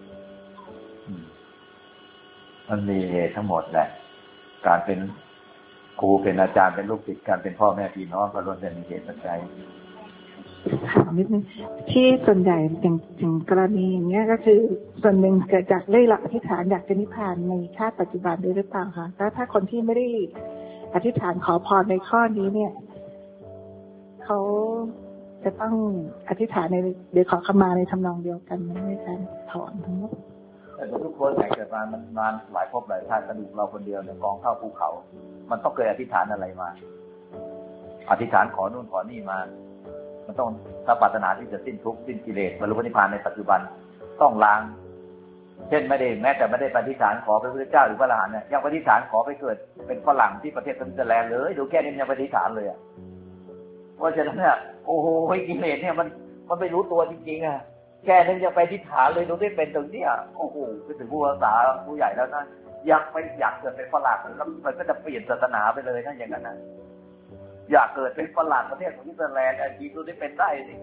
Speaker 2: มันมีเหตุทั้งหมดแหละการเป็นครูเป็นอาจารย์เป็นลูกศิษย์การเป็นพ่อแม่พี่น้องก็ล้วนแต่มีเหตุปัจจัย
Speaker 3: ถามนิดนึงที่ส่วนใหญ่อย่างกรณีอย่างเงี้ยก็คือส่วนหนึ่งเกิดจากได้หลักอธิษฐานอยากจะนิพพานในชาติปัจจุบันด้วยหรือเปล่าคะแล้วถ้าคนที่ไม่ได้อธิษฐานขอพรในข้อนี้เนี่ยเขาจะต้องอธิษฐานในเดี๋ยวขอขมาในทำนองเดียวกันในการถอนทั้งหมด
Speaker 2: แต่ทุกคนแต่เกิดมามันนานหลายภพหลายชาติกระดูกเราคนเดียวเนี่ยกองเท่าภูเขามันต้องเคยอธิษฐานอะไรมาอธิษฐานขอนู่นขอนี่มามันต้องถ้าปรารถนาที่จะสิ้นทุกข์สิ้นกิเลสบรรลุนิพพานในปัจจุบันต้องล้างเช่นไม่ได้แม้แต่ไม่ได้ปฏิฐานขอพระพุทธเจ้าหรือพระอรหันต์เนี่ยยังปฏิฐานขอไปเกิดเป็นฝรั่งที่ประเทศสวิตเซอร์แลนด์เลยดูแค่นี้ยังปฏิฐานเลยเพราะฉะนั้นเนี่ยโอ้โหกิเลสเนี่ยมันไม่รู้ตัวจริงๆแค่นึงจะไปทิฏฐานเลยดูได้เป็นตรงนี้โอ้โหไปถึงผู้ภาษาผู้ใหญ่แล้วนะอยากเกิดเป็นฝรั่งแล้วมันก็จะเปลี่ยนศาสนาไปเลยนะอย่างนั้นนะอยากเกิดเป็นฝรั่งประเทศสวิตเซอร์แลนด์จริงดูได้เป็นได้สิ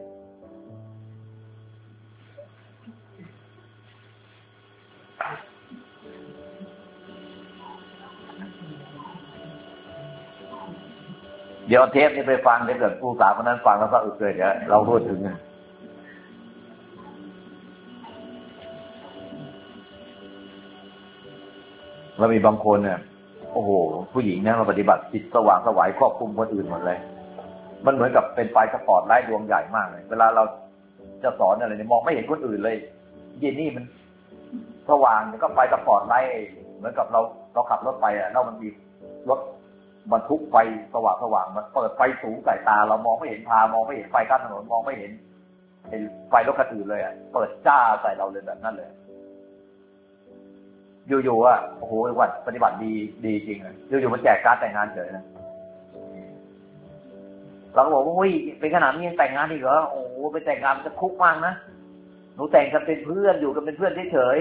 Speaker 2: เดี๋ยวเทปนี้ไปฟังถ้าเกิดผู้สาวคนนั้นฟังแล้วก็อึดเลยเดี๋ยวเราพูดถึงแล้วมีบางคนเนี่ยโอ้โหผู้หญิงเนี่ยมาปฏิบัติจิตสว่างสวายครอบคลุมคนอื่นหมดเลยมันเหมือนกับเป็นไฟสปอตไลท์ดวงใหญ่มากเลยเวลาเราจะสอนอะไรเนี่ยมองไม่เห็นคนอื่นเลยเย็นนี่มันสว่างก็ไฟสปอตไลท์เหมือนกับเราขับรถไปแล้วมันมีรถบรรทุกไฟสว่างมันเปิดไฟสูงใส่ตาเรามองไม่เห็นทางมองไม่เห็นไฟข้างถนนมองไม่เห็นไฟรถคันอื่นเลยเปิดจ้าใส่เราเลยแบบนั้นเลยอยู่ๆโอ้โหวัดปฏิบัติดีจริงเลยอยู่ๆมันแจกการแต่งงานเฉยนะเราก็บอกว่าเป็นขนาดนี้ยังแต่งงานอีกเหรอโอ้โหไปแต่งงานจะคุกมากนะหนูแต่งกันเป็นเพื่อนอยู่กันเป็นเพื่อนเฉย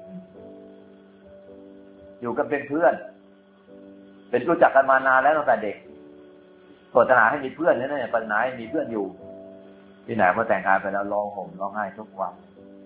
Speaker 2: ๆอยู่กันเป็นเพื่อนเป็นรู้จักกันมานานแล้วตั้งแต่เด็กปรารถนาให้มีเพื่อนเนี่ยปรารถนาให้มีเพื่อนอยู่ที่ไหนพอแต่งงานไปแล้วร้องห่มร้องไห้ทุกวัน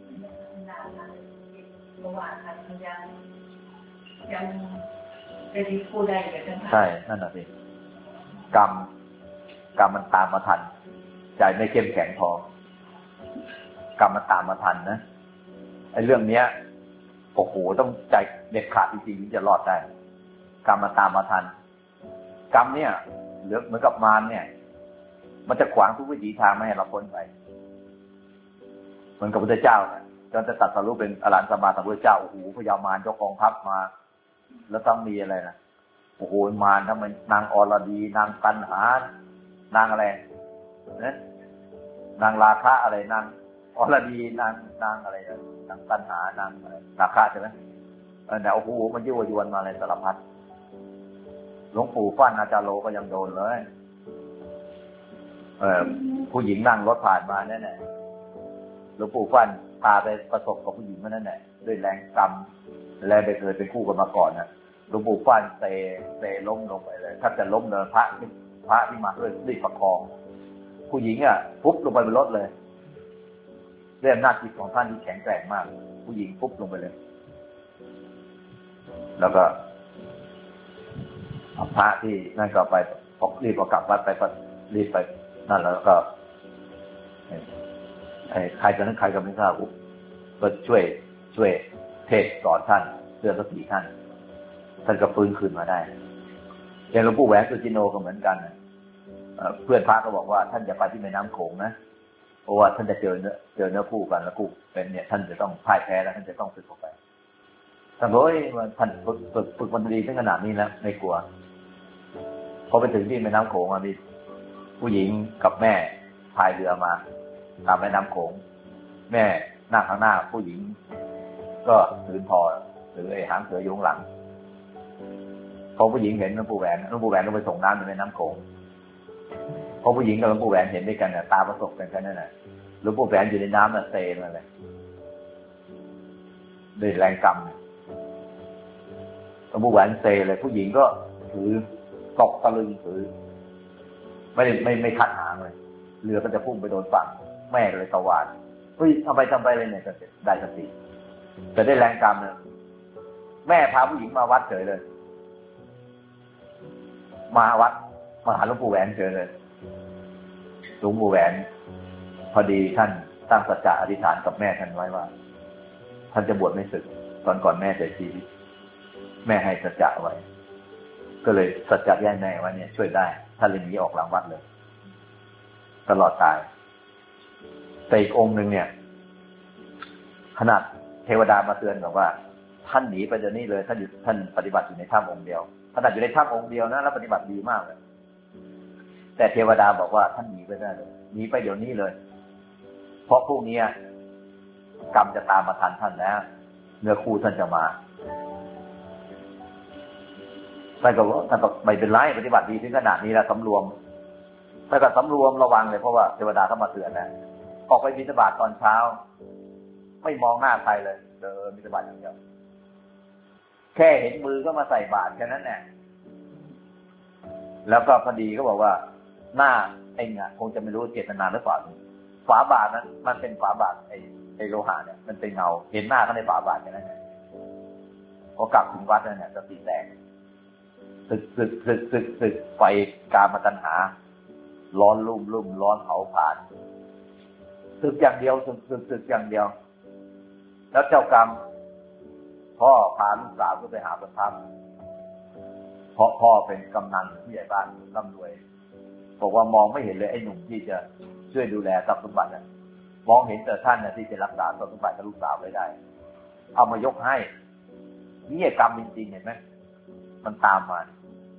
Speaker 4: เพราะว่าท่านยังเป็นผู้ใดกับท่าน
Speaker 2: ใช่นั่นแหละสิกรรมมันตามมาทันใจไม่เข้มแข็งพอกรรมมันตามมาทันนะไอ้เรื่องเนี้ยโอ้โหต้องใจเด็ดขาดจริงๆถึงจะรอดได้กรรมมันตามมาทันกรรมเนี่ยเหมือนกับมารเนี่ยมันจะขวางทุกวิถีทางไม่ให้เราพ้นไปเหมือนกับพระพุทธเจ้าเนี่ยจนจะตรัสรู้เป็นอรหันตสัมมาสัมพุทธเจ้าโอ้โหพญามารยกกองทัพมาแล้วต้องมีอะไรนะโอ้โหมารทั้งมันนางอรดีนางตัณหานางอะไรนะนางราคะอะไรนางอรดีนางอะไรนางตัณหานางอะไรราคะใช่ไหมแต่โอ้โหมันยั่วยวนมาอะไรสารพัดหลวงปู่ฟั่นอาจารย์โลก็ยังโดนเลยผู้หญิงนั่งรถผ่านมาแน่ๆหลวงปู่ฟั่นพาไปประสบกับผู้หญิงมาแน่ๆด้วยแรงกรรมแรงไปเคยเป็นคู่กันมาก่อนนะหลวงปู่ฟั่นเตะล้มลงไปเลยถ้าจะล้มเลยพระที่มาด้วยรีบประคองผู้หญิงปุ๊บลงไปบนรถเลยด้วยอำนาจจิตของท่านที่แข็งแกร่งมากผู้หญิงปุ๊บลงไปเลยแล้วก็พระที่นั่นก็ไปรีบกลับวัดไปรีบไปนั่นแล้วก็ใครก็ไม่ทราบก็ช่วยเทศสอนท่านเตือนสติท่านก็ฟื้นคืนมาได้อย่างหลวงปู่แหวนสุจิโนก็เหมือนกันเพื่อนพระก็บอกว่าท่านอย่าไปที่แม่น้ำโขงนะเพราะว่าท่านจะเจอเนื้อคู่กันแล้วคู่เป็นเนี่ยท่านจะต้องพ่ายแพ้แล้วท่านจะต้องสึกออกไปท่านบอกท่านฝึกมันดีถึงขนาดนี้แล้วไม่กลัวพอไปถึงที่แม่น้ำโขงมีผู้หญิงกับแม่พายเรือมาตามแม่น้ำโขงแม่นั่งข้างหน้าผู้หญิงก็ถือพอหรือหางเสือโยงหลังพอผู้หญิงเห็นหลวงปู่แหวนก็ไปส่งน้ำในแม่น้ำโขงพอผู้หญิงกับหลวงปู่แหวนเห็นด้วยกันตาประสบกันนั่นแหละหลวงปู่แหวนอยู่ในน้ำเซมาเลยด้วยแรงกรรมหลวงปู่แหวนเซเลยผู้หญิงก็ถือตกตะลึงถือไม่คัดหางเลยเรือก็จะพุ่งไปโดนฝั่งแม่เลยตะวาดทำไปเลยเนี่ยจะได้สติจะได้แรงกรรมเนี่ยแม่พาผู้หญิงมาวัดเฉยเลยมาวัดมาหาหลวงปู่แหวนเฉยเลยหลวงปู่แหวนพอดีท่านตั้งสัจจะอธิษฐานกับแม่ท่านไว้ว่าท่านจะบวชไม่สึกก่อนแม่เสียชีวิตแม่ให้สัจจะไว้ก็เลยสัจจะแย่แน่ว่าเนี่ยช่วยได้ท่านเลยหนีออกหลังวัดเลยตลอดตายแต่อีกองค์หนึ่งเนี่ยขนาดเทวดามาเตือนบอกว่าท่านหนีไปเดี๋ยวนี้เลยท่านปฏิบัติอยู่ในถ้ำองค์เดียวขนาดอยู่ในถ้ำองค์เดียวนะแล้วปฏิบัติดีมากเลยแต่เทวดาบอกว่าท่านหนีไปได้เลยหนีไปเดี๋ยวนี้เลยเพราะพวกนี้กรรมจะตามมาทันท่านแล้วเนื้อคู่ท่านจะมาท่านก็ไม่เป็นไรปฏิบัติดีถึงขนาดนี้แล้วสำรวมท่านก็สำรวมระวังเลยเพราะว่าเทวดาเข้ามาเตือนนะออกไปบิณฑบาตตอนเช้าไม่มองหน้าใครเลยเดินบิณฑบาตอย่างเดียวแค่เห็นมือก็มาใส่บาตรแค่นั้นแหละแล้วก็พอดีก็บอกว่าหน้าเองคงจะไม่รู้เจตนาหรือเปล่าฝาบาตรนั้นมันเป็นฝาบาตรไอ้โลหะเนี่ยมันเป็นเงาเห็นหน้าเขาในฝาบาตรแค่นั้นแหละพอกลับถึงวัดนั่นเนี่ยสติแตกสึกไฟกามตัณหาร้อนรุ่มร้อนเผาผลาญสึกอย่างเดียวสึกอย่างเดียวแล้วเจ้ากรรมพ่อพาลูกสาวก็ไปหาประทับเพราะพ่อเป็นกำนันผู้ใหญ่บ้านร่ำรวยบอกว่ามองไม่เห็นเลยไอ้หนุ่มที่จะช่วยดูแลทรัพย์สมบัติมองเห็นแต่ท่านที่จะรักษาทรัพย์สมบัติกับลูกสาวไว้ได้เอามายกให้นี่กรรมจริงๆเห็นไหมมันตามมา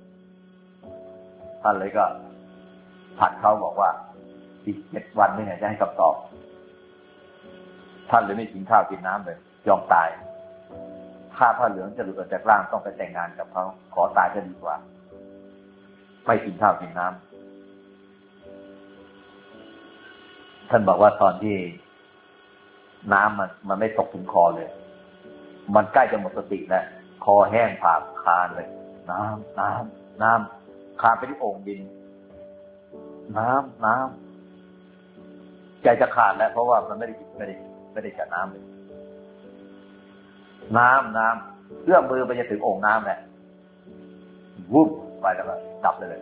Speaker 2: ท่านเลยก็ผัดเขาบอกว่าอีก7 วันนี่จะให้คำตอบท่านเลยไม่กินข้าวกินน้ำเลยยอมตายถ้าผ้าเหลืองจะหลุดออกจากร่างต้องไปแต่งงานกับเขาขอตายจะดีกว่าไม่กินข้าวกินน้ท่านบอกว่าตอนที่น้ำมันไม่ตกถึงคอเลยมันใกล้จะหมดสติแล้วคอแห้งผากคานเลยน้ำคานไปที่โอ่งดินน้ำใจจะขาดแล้วเพราะว่ามันไม่ได้จัดน้ำเลยน้ำเอื้อมมือไปจะถึงโอ่งน้ำแหละวุบไปแล้วก็ดับเลย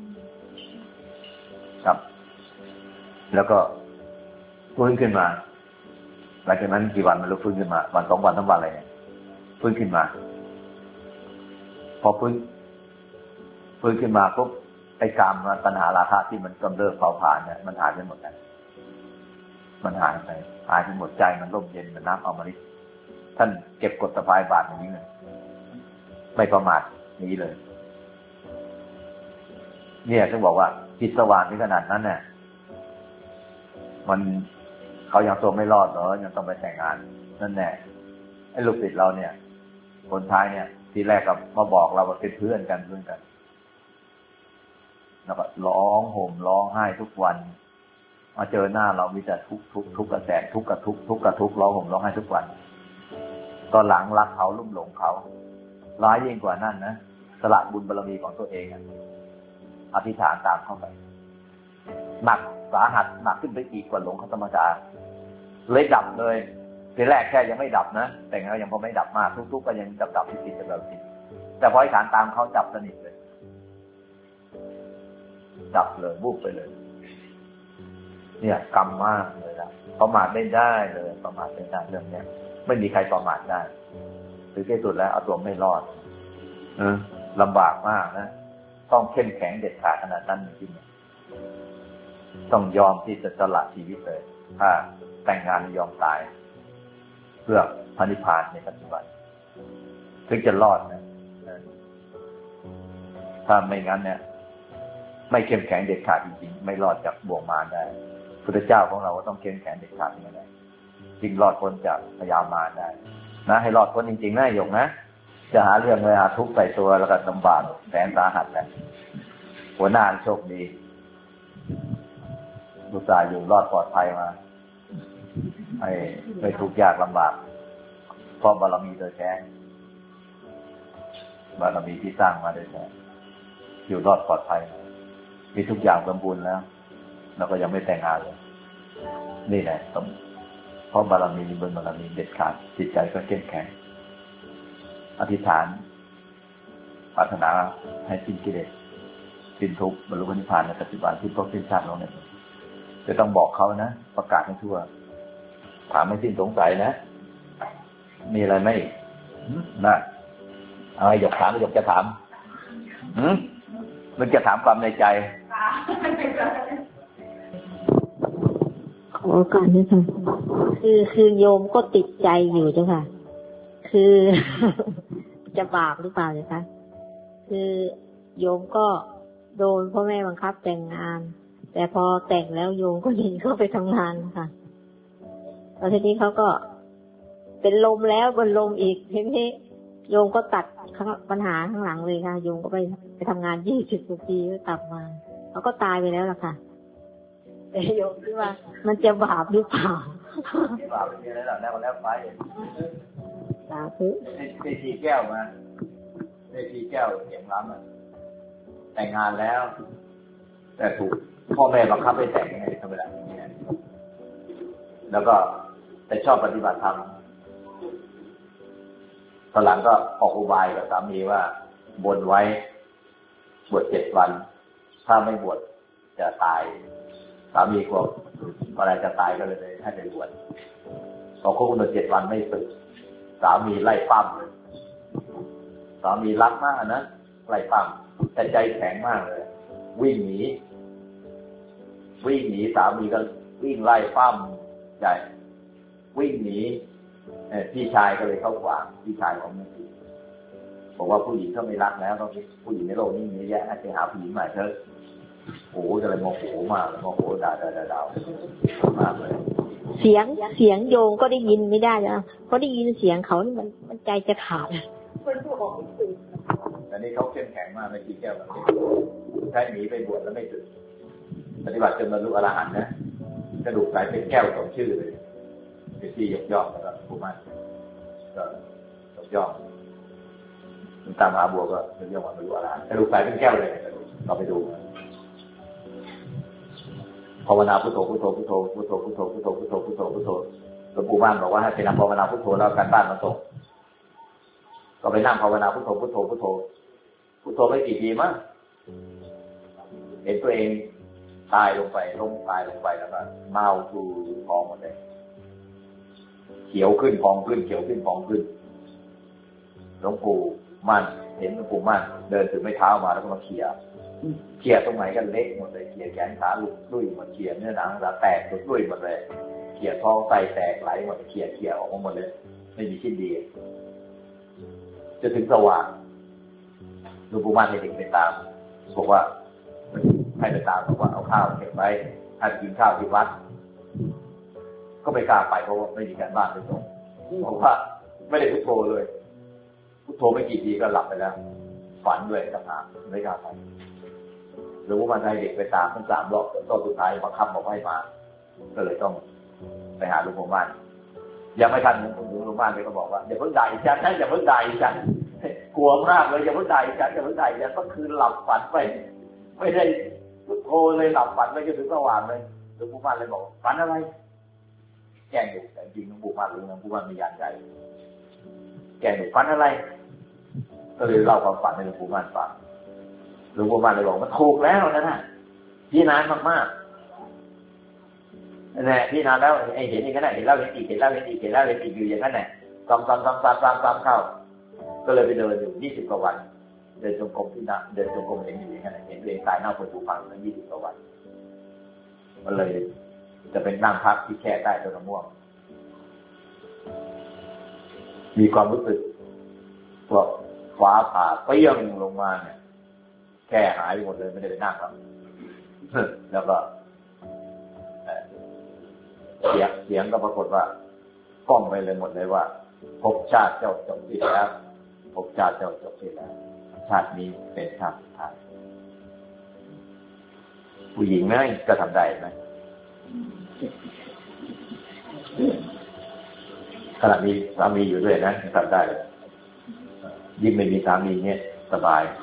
Speaker 2: ครับแล้วก็ฟื้นขึ้นมาหลังจากนั้นกี่วันมันรู้ฟื้นขึ้นมาวัน2 วัน3 วันอะไรเนี่ยฟื้นขึ้นมาพอฟื้นขึ้นมาปุ๊บไอ้กามตัณหาราคะที่มันกำเริบเผาผลาญเนี่ยมันหายไปหมดแล้วมันหายไปหมดใจมันร่มเย็นเหมือนน้ำอมฤตท่านเก็บกฎสบายบาทอย่างนี้เลยไม่ประมาทนี้เลยเนี่ยต้องบอกว่าจิตสว่างในขนาดนั้นเนี่ยมันเขายังตัวไม่รอดเหรอยังต้องไปแต่งงานนั่นแน่ไอ้ลูกศิษย์เราเนี่ยคนท้ายเนี่ยทีแรกก็มาบอกเราว่าเป็นเพื่อนกันแล้วก็ร้องห่มร้องไห้ทุกวันมาเจอหน้าเรามีแต่ทุกกระแสทุกกระทุกร้องห่มร้องไห้ทุกวันตอนหลังรักเขาลุ่มหลงเขาร้ายยิ่งกว่านั้นนะสละบุญบารมีของตัวเองอธิษฐานตามเข้าไปหนักสาหัสหนักขึ้นไปอีกกว่าหลงเขาธรรมดาเลยดับเลยทีแรกแค่ยังไม่ดับนะแต่แล้วยังพอไม่ดับมากทุกก็ยังดับติดแต่พออธิษฐานตามเขาดับสนิทเลยดับเลยวูบไปเลยเนี่ยกรรมมากเลยนะประมาทไม่ได้เลยประมาทไม่ได้เรื่องนี้ไม่มีใครประมาทได้ถึงที่สุดแล้วเอาตัวไม่รอดลำบากมากนะต้องเข้มแข็งเด็ดขาดขนาดนั้นจริงๆต้องยอมที่จะสละชีวิตเลยถ้าแต่งงานยอมตายเพื่อพระนิพพานในปัจจุบันถึงจะรอดนะถ้าไม่งั้นเนี่ยไม่เข้มแข็งเด็ดขาดจริงๆไม่รอดจากบ่วงมารได้พุทธเจ้าของเราก็ต้องเข้มแข็งเด็ดขาดอย่างนั้นจึงรอดพ้นจากพยามารได้นะให้รอดพ้นจริงๆนะโยมนะจะหาเรื่องเลยหาทุกข์ใส่ตัวแล้วก็ลำบากแสนสาหัสแหละหัวหน้าโชคดีอุตส่าห์อยู่รอดปลอดภัยมาไม่ทุกข์ยากลำบากเพราะบารมีโดยแท้บารมีที่สร้างมาโดยแท้อยู่รอดปลอดภัยมีทุกอย่างสมบูรณ์แล้วเราก็ยังไม่แต่งงานเลยนี่แหละเพราะบารมีบนบารมีเด็ดขาดจิตใจก็เข้มแข็งอธิษฐานปรารถนาให้สิ้นกิเลสสิ้นทุกข์บรรลุนิพพานในปัจจุบันที่พวกสิ้นชาติเราเนี่ยจะต้องบอกเขานะประกาศให้ทั่วถามไม่สิ้นสงสัยนะมีอะไรไหมนะเอาหยกถามหยกจะถามมันจะถามความในใจ
Speaker 5: ขอโอกาสด้วยค่ะคือโยมก็ติดใจอยู่เจ้าค่ะคือจะบาปหรือเปล่าเจ้าคะคือโยมก็โดนพ่อแม่บังคับแต่งงานแต่พอแต่งแล้วโยมก็หนีเข้าไปทำงานค่ะแล้วทีนี้เขาก็เป็นลมแล้วบนลมอีกทีนี้โยมก็ตัดปัญหาข้างหลังเลยค่ะโยมก็ไปทำงาน20 กว่าปีก็กลับมาเขาก็ตายไปแล้วล่ะค่ะแต่โยมคิดว่ามันจะบาปหรือเปล่า
Speaker 2: บาปมีอะไรแล้วไป
Speaker 5: สาธุ
Speaker 2: ได้ทีแก้วมาได้ทีแก้วเสียงล้ำแต่งงานแล้วแต่ถูกพ่อแม่บังคับให้แต่งยังไงทำไม่ได้แล้วก็แต่ชอบปฏิบัติธรรมตอนหลังก็ออกอุบายกับสามีว่าบนไว้บวช7 วันถ้าไม่บวชจะตายสามีกลัวอะไรจะตายก็เลยให้ไปบวชพอครบกำหนด7 วันไม่สึกสามีไล่ปั้มเลยสามีรักมากนะไล่ปั้มแต่ใจแข็งมากเลยวิ่งหนีสามีก็วิ่งไล่ปั้มใหญ่วิ่งหนีพี่ชายก็เลยเข้าขวางพี่ชายของแม่ชีบอกว่าผู้หญิงถ้าไม่รักแล้วก็ผู้หญิงในโลกนี้มีเยอะแยะให้ไปหาผู้หญิงใหม่เถอะโอ้จะเลยโมโหมากโมโหด่ามากเลย
Speaker 5: เสียงโยงก็ได้ยินไม่ได้แล้วเพราะได้ยินเสียงเขานี่มันใจจะขาด
Speaker 2: แต่นี่เขาเข้มแข็งมากในชีแก้วแบบนี้ใช้หนีไปบวชแล้วไม่สึกปฏิบัติจนบรรลุอรหันต์นะกระดูกกลายเป็นแก้วสมชื่อเลยเป็นที่ยกย่องแล้วก็ผู้มั่นก็ยกย่องตามหาบัวก็ยกย่องว่าไม่รู้อะไรกระดูกกลายเป็นแก้วเลยเราไปดูภาวนาพุทโธพุทโธพุทโธพุทโธพุทโธพุทโธพุทโธพุทโธพุทโธหลวงปู่มั่นบอกว่าให้ไปนั่งภาวนาพุทโธแล้วการบ้านมาส่งก็ไปนั่งภาวนาพุทโธพุทโธพุทโธพุทโธไม่กี่ทีมั้งเห็นตัวเองตายลงไปตายลงไปแล้วก็เมาดูพองหมดเลยเขียวขึ้นพองขึ้นเขียวขึ้นพองขึ้นหลวงปู่มั่นเห็นหลวงปู่มั่นเดินถือไม้เท้ามาแล้วก็มาเขี่ยตรงไหนกันเล็กหมดเลยเขี่ยแขนขาลุกลุ่ยหมดเขี่ยเนื้อหนังแตกลุกลุ่ยหมดเลยเขี่ยท้องไตแตกไหลหมดเขี่ยออกมาหมดเลยไม่มีชิ้นดีจะถึงสว่างหลวงปู่มั่นให้เด็กไปตามบอกว่าให้ไปตามบอกว่าเอาข้าวเก็บไว้ให้กินข้าวที่วัดก็ไม่กล้าไปเพราะว่าไม่มีการบ้านไปส่งบอกว่าไม่ได้พุทโธเลยพุทโธไม่กี่ทีก็หลับไปแล้วฝันด้วยต่างหากไม่กล้าไปหลวงปู่มั่นให้เด็กไปตามทั้ง3 รอบตอนสุดท้ายบังคับบอกให้มาก็เลยต้องไปหาหลวงปู่มั่นยังไม่ทันหลวงปู่มั่นเลยก็บอกว่าอย่าเพิ่งด่าฉันนะอย่าเพิ่งด่าฉันกลัวมากเลยอย่าเพิ่งด่าฉันอย่าเพิ่งด่าฉันก็คือหลับฝันไปไม่ได้พุทโธเลยหลับฝันไปจนถึงสว่างเลยหลวงปู่มั่นเลยบอกฝันอะไรแกล้งดุแต่จริงหลวงปู่มั่นหรือหลวงปู่มั่นมีญาณใจแกล้งดุฝันอะไรก็เลยเล่าความฝันให้หลวงปู่มั่นฟังหลวงปู่มั่นเลยบอกมันถูกแล้วนะพี่นานมากๆนั่นแหละพี่นานแล้วไอ้เห็นอย่างนั้นเห็นแล้วเห็นอีกเห็นแล้วเห็นอีกเห็นแล้วเห็นอีกอยู่อย่างนั้นแหละซ้ำเข้าก็เลยไปเดินอยู่20 กว่าวันเดินจงกรมที่นั่นเดินจงกรมเห็นอยู่อย่างนั้นเห็นตัวเองตายเน่าเปื่อยผุพังตั้ง20 กว่าวันมันเลยจะเป็นนั่งพักที่แค่ใต้ต้นมะม่วงมีความรู้สึกว่าฟ้าผ่าเปรี้ยงลงมาเนี่ยแค่หายไปหมดเลยไม่ได้ไปนั่งครับแล้วก็เสียงก็ปรากฏว่ากล้องไปเลยหมดเลยว่าภพชาติเจ้าจบสิ้นแล้วภพชาติเจ้าจบสิ้นแล้วชาตินี้เป็นชาติสุดท้ายผู้หญิงไหมก็ทำได้ไหมขณะมีสามีอยู่ด้วยนะทำได้เลยยิ่งไม่มีสามีเนี่ยสบาย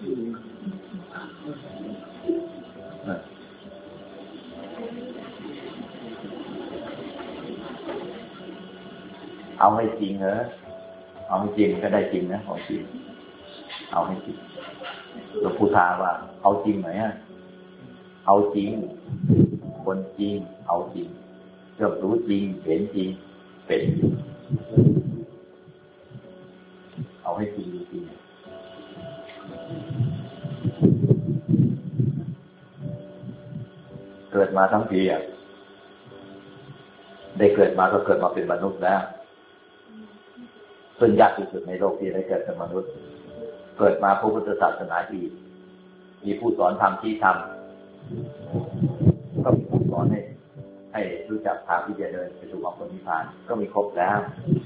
Speaker 2: เอาให้จริงเหรอเอาให้จริงก็ได้จริงนะเอาจริงเอาให้จริงหลวงปู่ทาว่าเอาจริงไหมเอาจริงคนจริงเอาจริงเรื่องรู้จริงเห็นจริงเป็นเอาให้จริงจริงเกิดมาทั้งทีได้เกิดมาก็เกิดมาเป็นมนุษย์แล้วซึ่งยากที่สุดในโลกที่ได้เกิดเป็นมนุษย์เกิดมาพระพุทธศาสนาอีกมีผู้สอนธรรมที่ธรรมก็มีผู้สอนให้รู้จักทางที่จะเดินไปสู่มรรคผลนิพพานก็มีครบแล้ว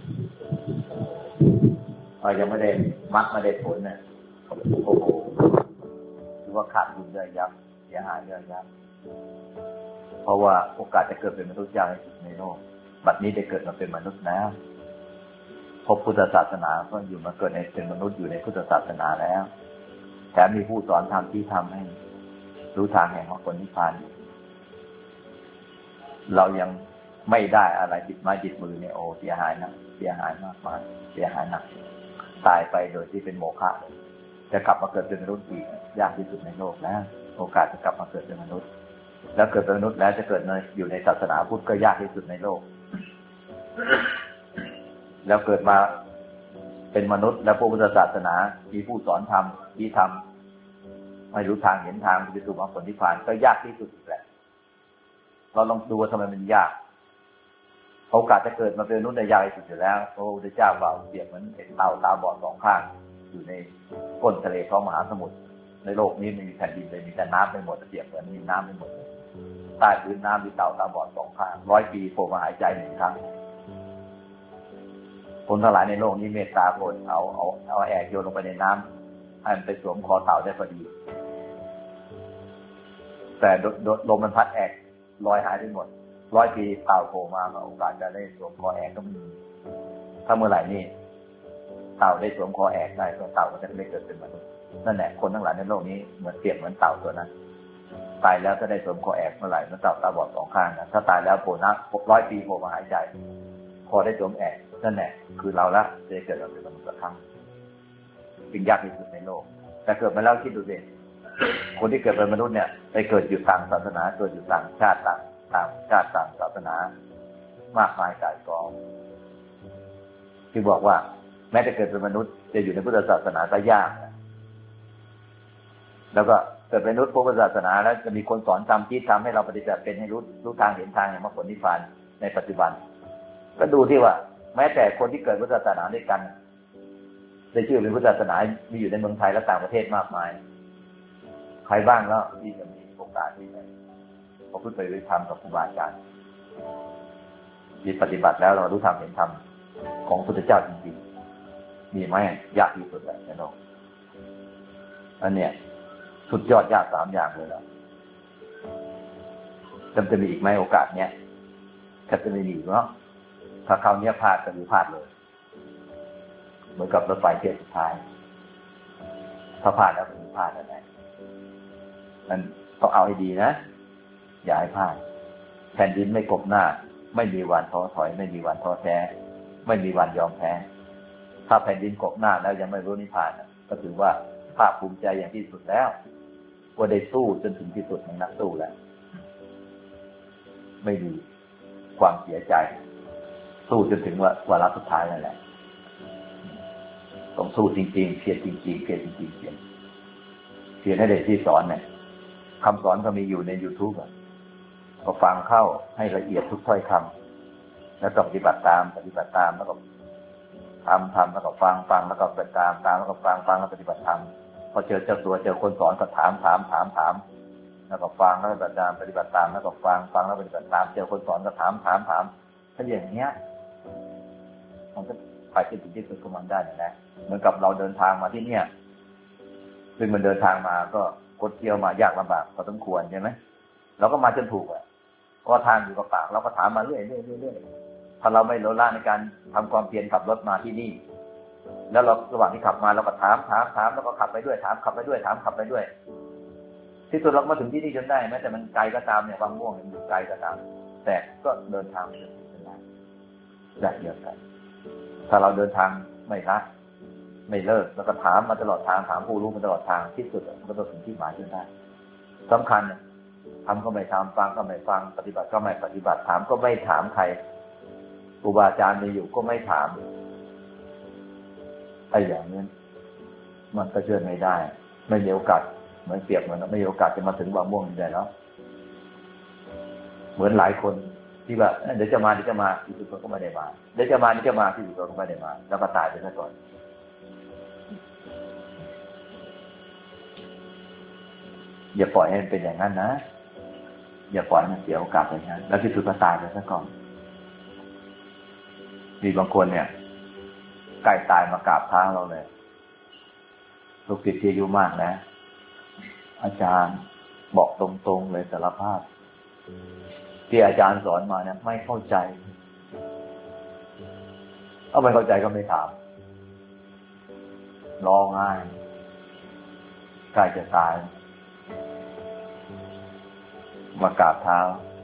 Speaker 2: ยังไม่ได้มรรคไม่ได้ผลเนี่ยโอ้โหถือว่าขาดทุนเยอะยับเสียหายเยอะยับเพราะว่าโอกาสจะเกิดเป็นมนุษย์ยากที่สุดในโลกบัดนี้ได้เกิดมาเป็นมนุษย์แล้วพบพุทธศาสนาก็อยู่มาเกิดในเป็นมนุษย์อยู่ในพุทธศาสนาแล้วแถมมีผู้สอนธรรมที่ทำให้รู้ทางแห่งมรรคผลนิพพานเรายังไม่ได้อะไรติดไม้ติดมือเนี่ยโอ้เสียหายนะเสียหายมากมายเสียหายหนักตายไปโดยที่เป็นโมฆะจะกลับมาเกิดเป็นมนุษย์อีกยากที่สุดในโลกแล้วโอกาสจะกลับมาเกิดเป็นมนุษย์แล้วเกิดเป็นมนุษย์แล้วจะเกิดอยู่ในศาสนาพุทธก็ยากที่สุดในโลกแล้วเกิดมาเป็นมนุษย์และพระพุทธศาสนามีผู้สอนธรรมที่ทำให้รู้ทางเห็นทางไปสู่มรรคผลนิพพานก็ยากที่สุดแหละเราลองดูว่าทำไมมันยากโอกาสจะเกิดมาเป็นมนุษย์ได้ยากที่สุดอยู่แล้วพระพุทธเจ้าว่าเปรียบเหมือนเห็นเต่าตาบอด2 ข้างอยู่ในก้นทะเลท้องมหาสมุทรในโลกนี้ไม่มีแผ่นดินเลยมีแต่น้ำไปหมดเปรียบเหมือนมีน้ำไปหมดใต้พื้นน้ำมีเต่าตาบอด2 ข้าง100 ปีโผล่มาหายใจ1 ครั้งคนทั้งหลายในโลกนี้เมตตาโปรดเอาแอกโยนลงไปในน้ำให้มันไปสวมคอเต่าได้พอดีแต่ลมมันพัดแอกลอยหายไปหมด 100 ปีเต่าโผล่มาโอกาสจะได้สวมคอแอกก็มีถ้าเมื่อไหร่นี่เต่าได้สวมคอแอกได้ก็เต่าก็จะได้เกิดเป็นมนุษย์นั่นแหละคนทั้งหลายในโลกนี้เหมือนเปรียบเหมือนเต่าตัวนั้นตายแล้วจะได้สวมคอแอกเมื่อไหร่เมื่อเต่าตาบอด2 ข้างนะถ้าตายแล้วโผล่นะ100 ปีโผล่มาหายใจคอได้สวมแอกนั่นแหละคือเราละจะเกิดเป็นมนุษย์สักครั้งสิ่งยากที่สุดในโลกแต่เกิดมาแล้วคิดดูสิคนที่เกิดเป็นมนุษย์เนี่ยไปเกิดอยู่ต่างศาสนาเกิดอยู่ต่างชาติต่างชาติต่างศาสนามากมายกายกองที่บอกว่าแม้จะเกิดเป็นมนุษย์จะอยู่ในพุทธศาสนาก็ยากแล้วก็เกิดเป็นมนุษย์พุทธศาสนาแล้วจะมีคนสอนทำที่ทำให้เราปฏิบัติเป็นให้รู้ทางเห็นทางอย่างมรรคผลนิพพานในปัจจุบันก็ดูที่ว่าแม้แต่คนที่เกิดพุทธศาสนาด้วยกันได้ชื่อเป็นพุทธศาสนามีอยู่ในเมืองไทยและต่างประเทศมากมายใครบ้างแล้วที่จะมีโอกาสที่จะพอพูดไปด้วยธรรมกับครูบาอาจารย์ที่ปฏิบัติแล้วเรารู้ธรรมเห็นธรรมของพุทธเจ้าจริงๆมีไหมยากที่สุดเลยในโลกอันเนี้ยสุดยอดยาก3 อย่างเลยแล้วจะมีอีกไหมโอกาสเนี้ยจะไม่มีเนาะถ้าคราวนี้พลาดก็คือพลาดเลยเหมือนกับรถไฟเที่ยวสุดท้ายถ้าพลาดแล้วคือพลาดแน่ๆมันต้องเอาให้ดีนะอย่าให้พลาดแผ่นดินไม่กบหน้าไม่มีวันท้อถอยไม่มีวันท้อแท้ไม่มีวันยอมแพ้ถ้าแผ่นดินกบหน้าแล้วยังไม่รู้นิพพานก็ถือว่าภาคภูมิใจอย่างที่สุดแล้วว่าได้สู้จนถึงที่สุดของนักสู้แล้วไม่มีความเสียใจสู้จนถึงวาระสุดท้ายนั่นแหละต้องสู้จริงๆเพียรจริงๆเพียรจริงๆเพียรให้ได้ที่สอนเนี่ยคำสอนก็มีอยู่ใน YouTube ก็ฟังเข้าให้ละเอียดทุกถ้อยคำแล้วก็ปฏิบัติตามแล้วก็ทำแล้วก็ฟังแล้วก็ปฏิบัติตามแล้วก็ฟังแล้วปฏิบัติตามพอเจอเจ้าตัวเจอคนสอนก็ถามแล้วก็ฟังแล้วปฏิบัติตามแล้วก็ฟังแล้วปฏิบัติตามเจอคนสอนก็ถามถ้าอย่างเนี้ยมันก็ไปถึงที่สุดของมันได้นะเหมือนกับเราเดินทางมาที่เนี่ยซึ่งมันเดินทางมาก็กดเที่ยวมายากลำบากพอสมควรใช่ไหมเราก็มาจนถูกเพราะทางอยู่กับปากเราก็ถามมาเรื่อยถ้าเราไม่ลดละในการทำความเพียรขับรถมาที่นี่แล้วเราระหว่างที่ขับมาเราก็ถามแล้วก็ขับไปด้วยขับไปด้วยที่สุดเรามาถึงที่นี่จนได้แม้แต่มันไกลก็ตามเนี่ยความง่วงมันอยู่ไกลก็ตามแต่ก็เดินทางไปจนได้เยอะกันถ้าเราเดินทางไม่ละไม่เลิกแล้วก็ถามมาตลอดทางถามผู้รู้มาตลอดทางที่สุดมันก็ถึงที่หมายจนได้สำคัญทำก็ไม่ทำฟังก็ไม่ฟังปฏิบัติก็ไม่ปฏิบัติถามก็ไม่ถามใครครูบาอาจารย์มีอยู่ก็ไม่ถามไอ้อย่างนี้มันก็เชื่อไม่ได้ไม่มีโอกาสเหมือนเปรียบเหมือนไม่มีโอกาสจะมาถึงบางม่วงได้แล้วเหมือนหลายคนที่ว่าเดี๋ยวจะมาที่สุดก็ไม่ได้มาเดี๋ยวจะมาที่สุดก็ไม่ได้มาแล้วก็ตายไปซะก่อนอย่าปล่อยให้มันเป็นอย่างนั้นนะอย่าปล่อยให้มันเสียโอกาสอย่างนั้นแล้วที่สุดก็ตายไปซะก่อนมีบางคนเนี่ยใกล้ตายมากราบเท้าเราเลยลูกศิษย์ที่อายุมากนะอาจารย์บอกตรงๆเลยสารภาพที่อาจารย์สอนมาเนี่ยไม่เข้าใจเอาไม่เข้าใจก็ไม่ถามร้องไห้ใกล้จะตายมากราบเท้า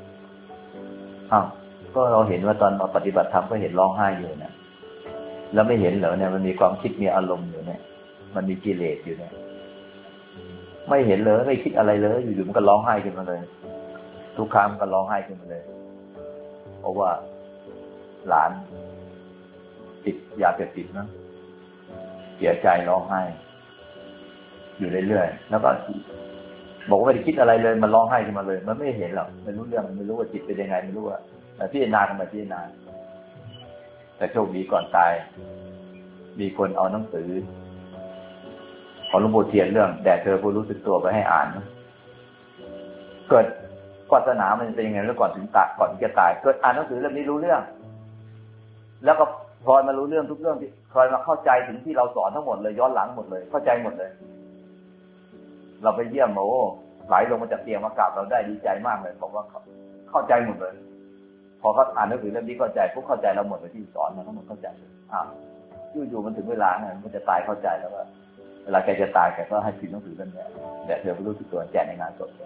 Speaker 2: ก็เราเห็นว่าตอนมาปฏิบัติธรรมก็เห็นร้องไห้อยู่นะแล้วไม่เห็นเหรอเนี่ยมันมีความคิดมีอารมณ์อยู่เนี่ยมันมีกิเลสอยู่เนี่ยไม่เห็นเลยไม่คิดอะไรเลยอยู่ๆมันก็ร้องไห้ขึ้นมาเลยทุกครั้งก็ร้องไห้ขึ้นมาเลยเพราะว่าหลานติดยาเสพติดนะเสียใจร้องไห้อยู่เรื่อยๆแล้วก็บอกว่าไม่ได้คิดอะไรเลยมันร้องไห้ขึ้นมาเลยมันไม่เห็นหรอกไม่รู้เรื่องไม่รู้ว่าจิตเป็นยังไงไม่รู้ว่าพิจารณากันมาพิจารณาแต่โชคดีก่อนตายมีคนเอาหนังสือของหลวงปู่เทียนเรื่องแด่เธอผู้รู้สึกตัวไปให้อ่านเกิดศาสนามันเป็นยังไงแล้วก่อนถึงจะตายเกิดอ่านหนังสือเล่มนี้รู้เรื่องแล้วก็พลอยมารู้เรื่องทุกเรื่องที่พลอยมาเข้าใจถึงที่เราสอนทั้งหมดเลยย้อนหลังหมดเลยเข้าใจหมดเลยเราไปเยี่ยมไหลลงมาจากเตียงมากราบเราได้ดีใจมากเลยบอกว่าเข้าใจหมดเลยพอเขาอ่านหนังสือเล่มนี้เข้าใจพวกเข้าใจเราหมดเลยที่สอนมาทั้งหมดเข้าใจอยู่ๆมันถึงเวลาเนี่ยมันจะตายเข้าใจแล้วว่าเวลาแกจะตายแกก็ให้พิมพ์หนังสือเล่มนี้แต่เธอไม่รู้สึกตัวแจกในงานศพ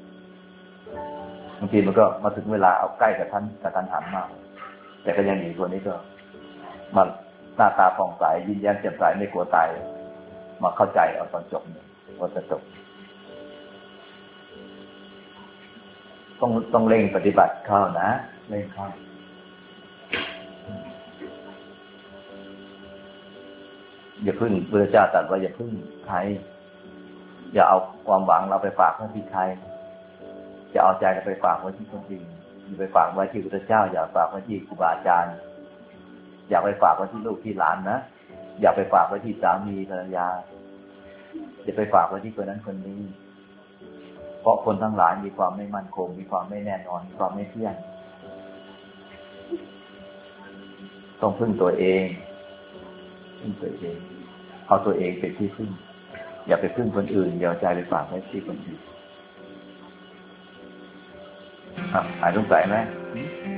Speaker 2: บางทีมันก็มาถึงเวลาเอาใกล้กับท่านหันมากแต่ก็ยังหนีตัวนี้ก็มาหน้าตาผ่องใสยิ้มแย้มแจ่มใสไม่กลัวตายมาเข้าใจเอาตอนจบว่าจะจบต้องเร่งปฏิบัติเข้านะเร่งเข้าอย่าพึ่งพระเจ้าตรัสว่าอย่าพึ่งใครอย่าเอาความหวังเราไปฝากไว้ที่ใครจะเอาใจเราไปฝากไว้ที่คนอื่นอย่าไปฝากไว้ที่พระเจ้าอย่าฝากไว้ที่ครูบาอาจารย์อย่าไปฝากไว้ที่ลูกที่หลานนะอย่าไปฝากไว้ที่สามีภรรยาอย่าไปฝากไว้ที่คนนั้นคนนี้เพราะคนทั้งหลายมีความไม่มั่นคงมีความไม่แน่นอนมีความไม่เที่ยงต้องพึ่งตัวเองพึ่งตัวเองเอาตัวเองเป็นที่พึ่งอย่าไปพึ่งคนอื่นอย่าเอาใจไปฝากไว้ที่คนอื่นหายสงสัยไหม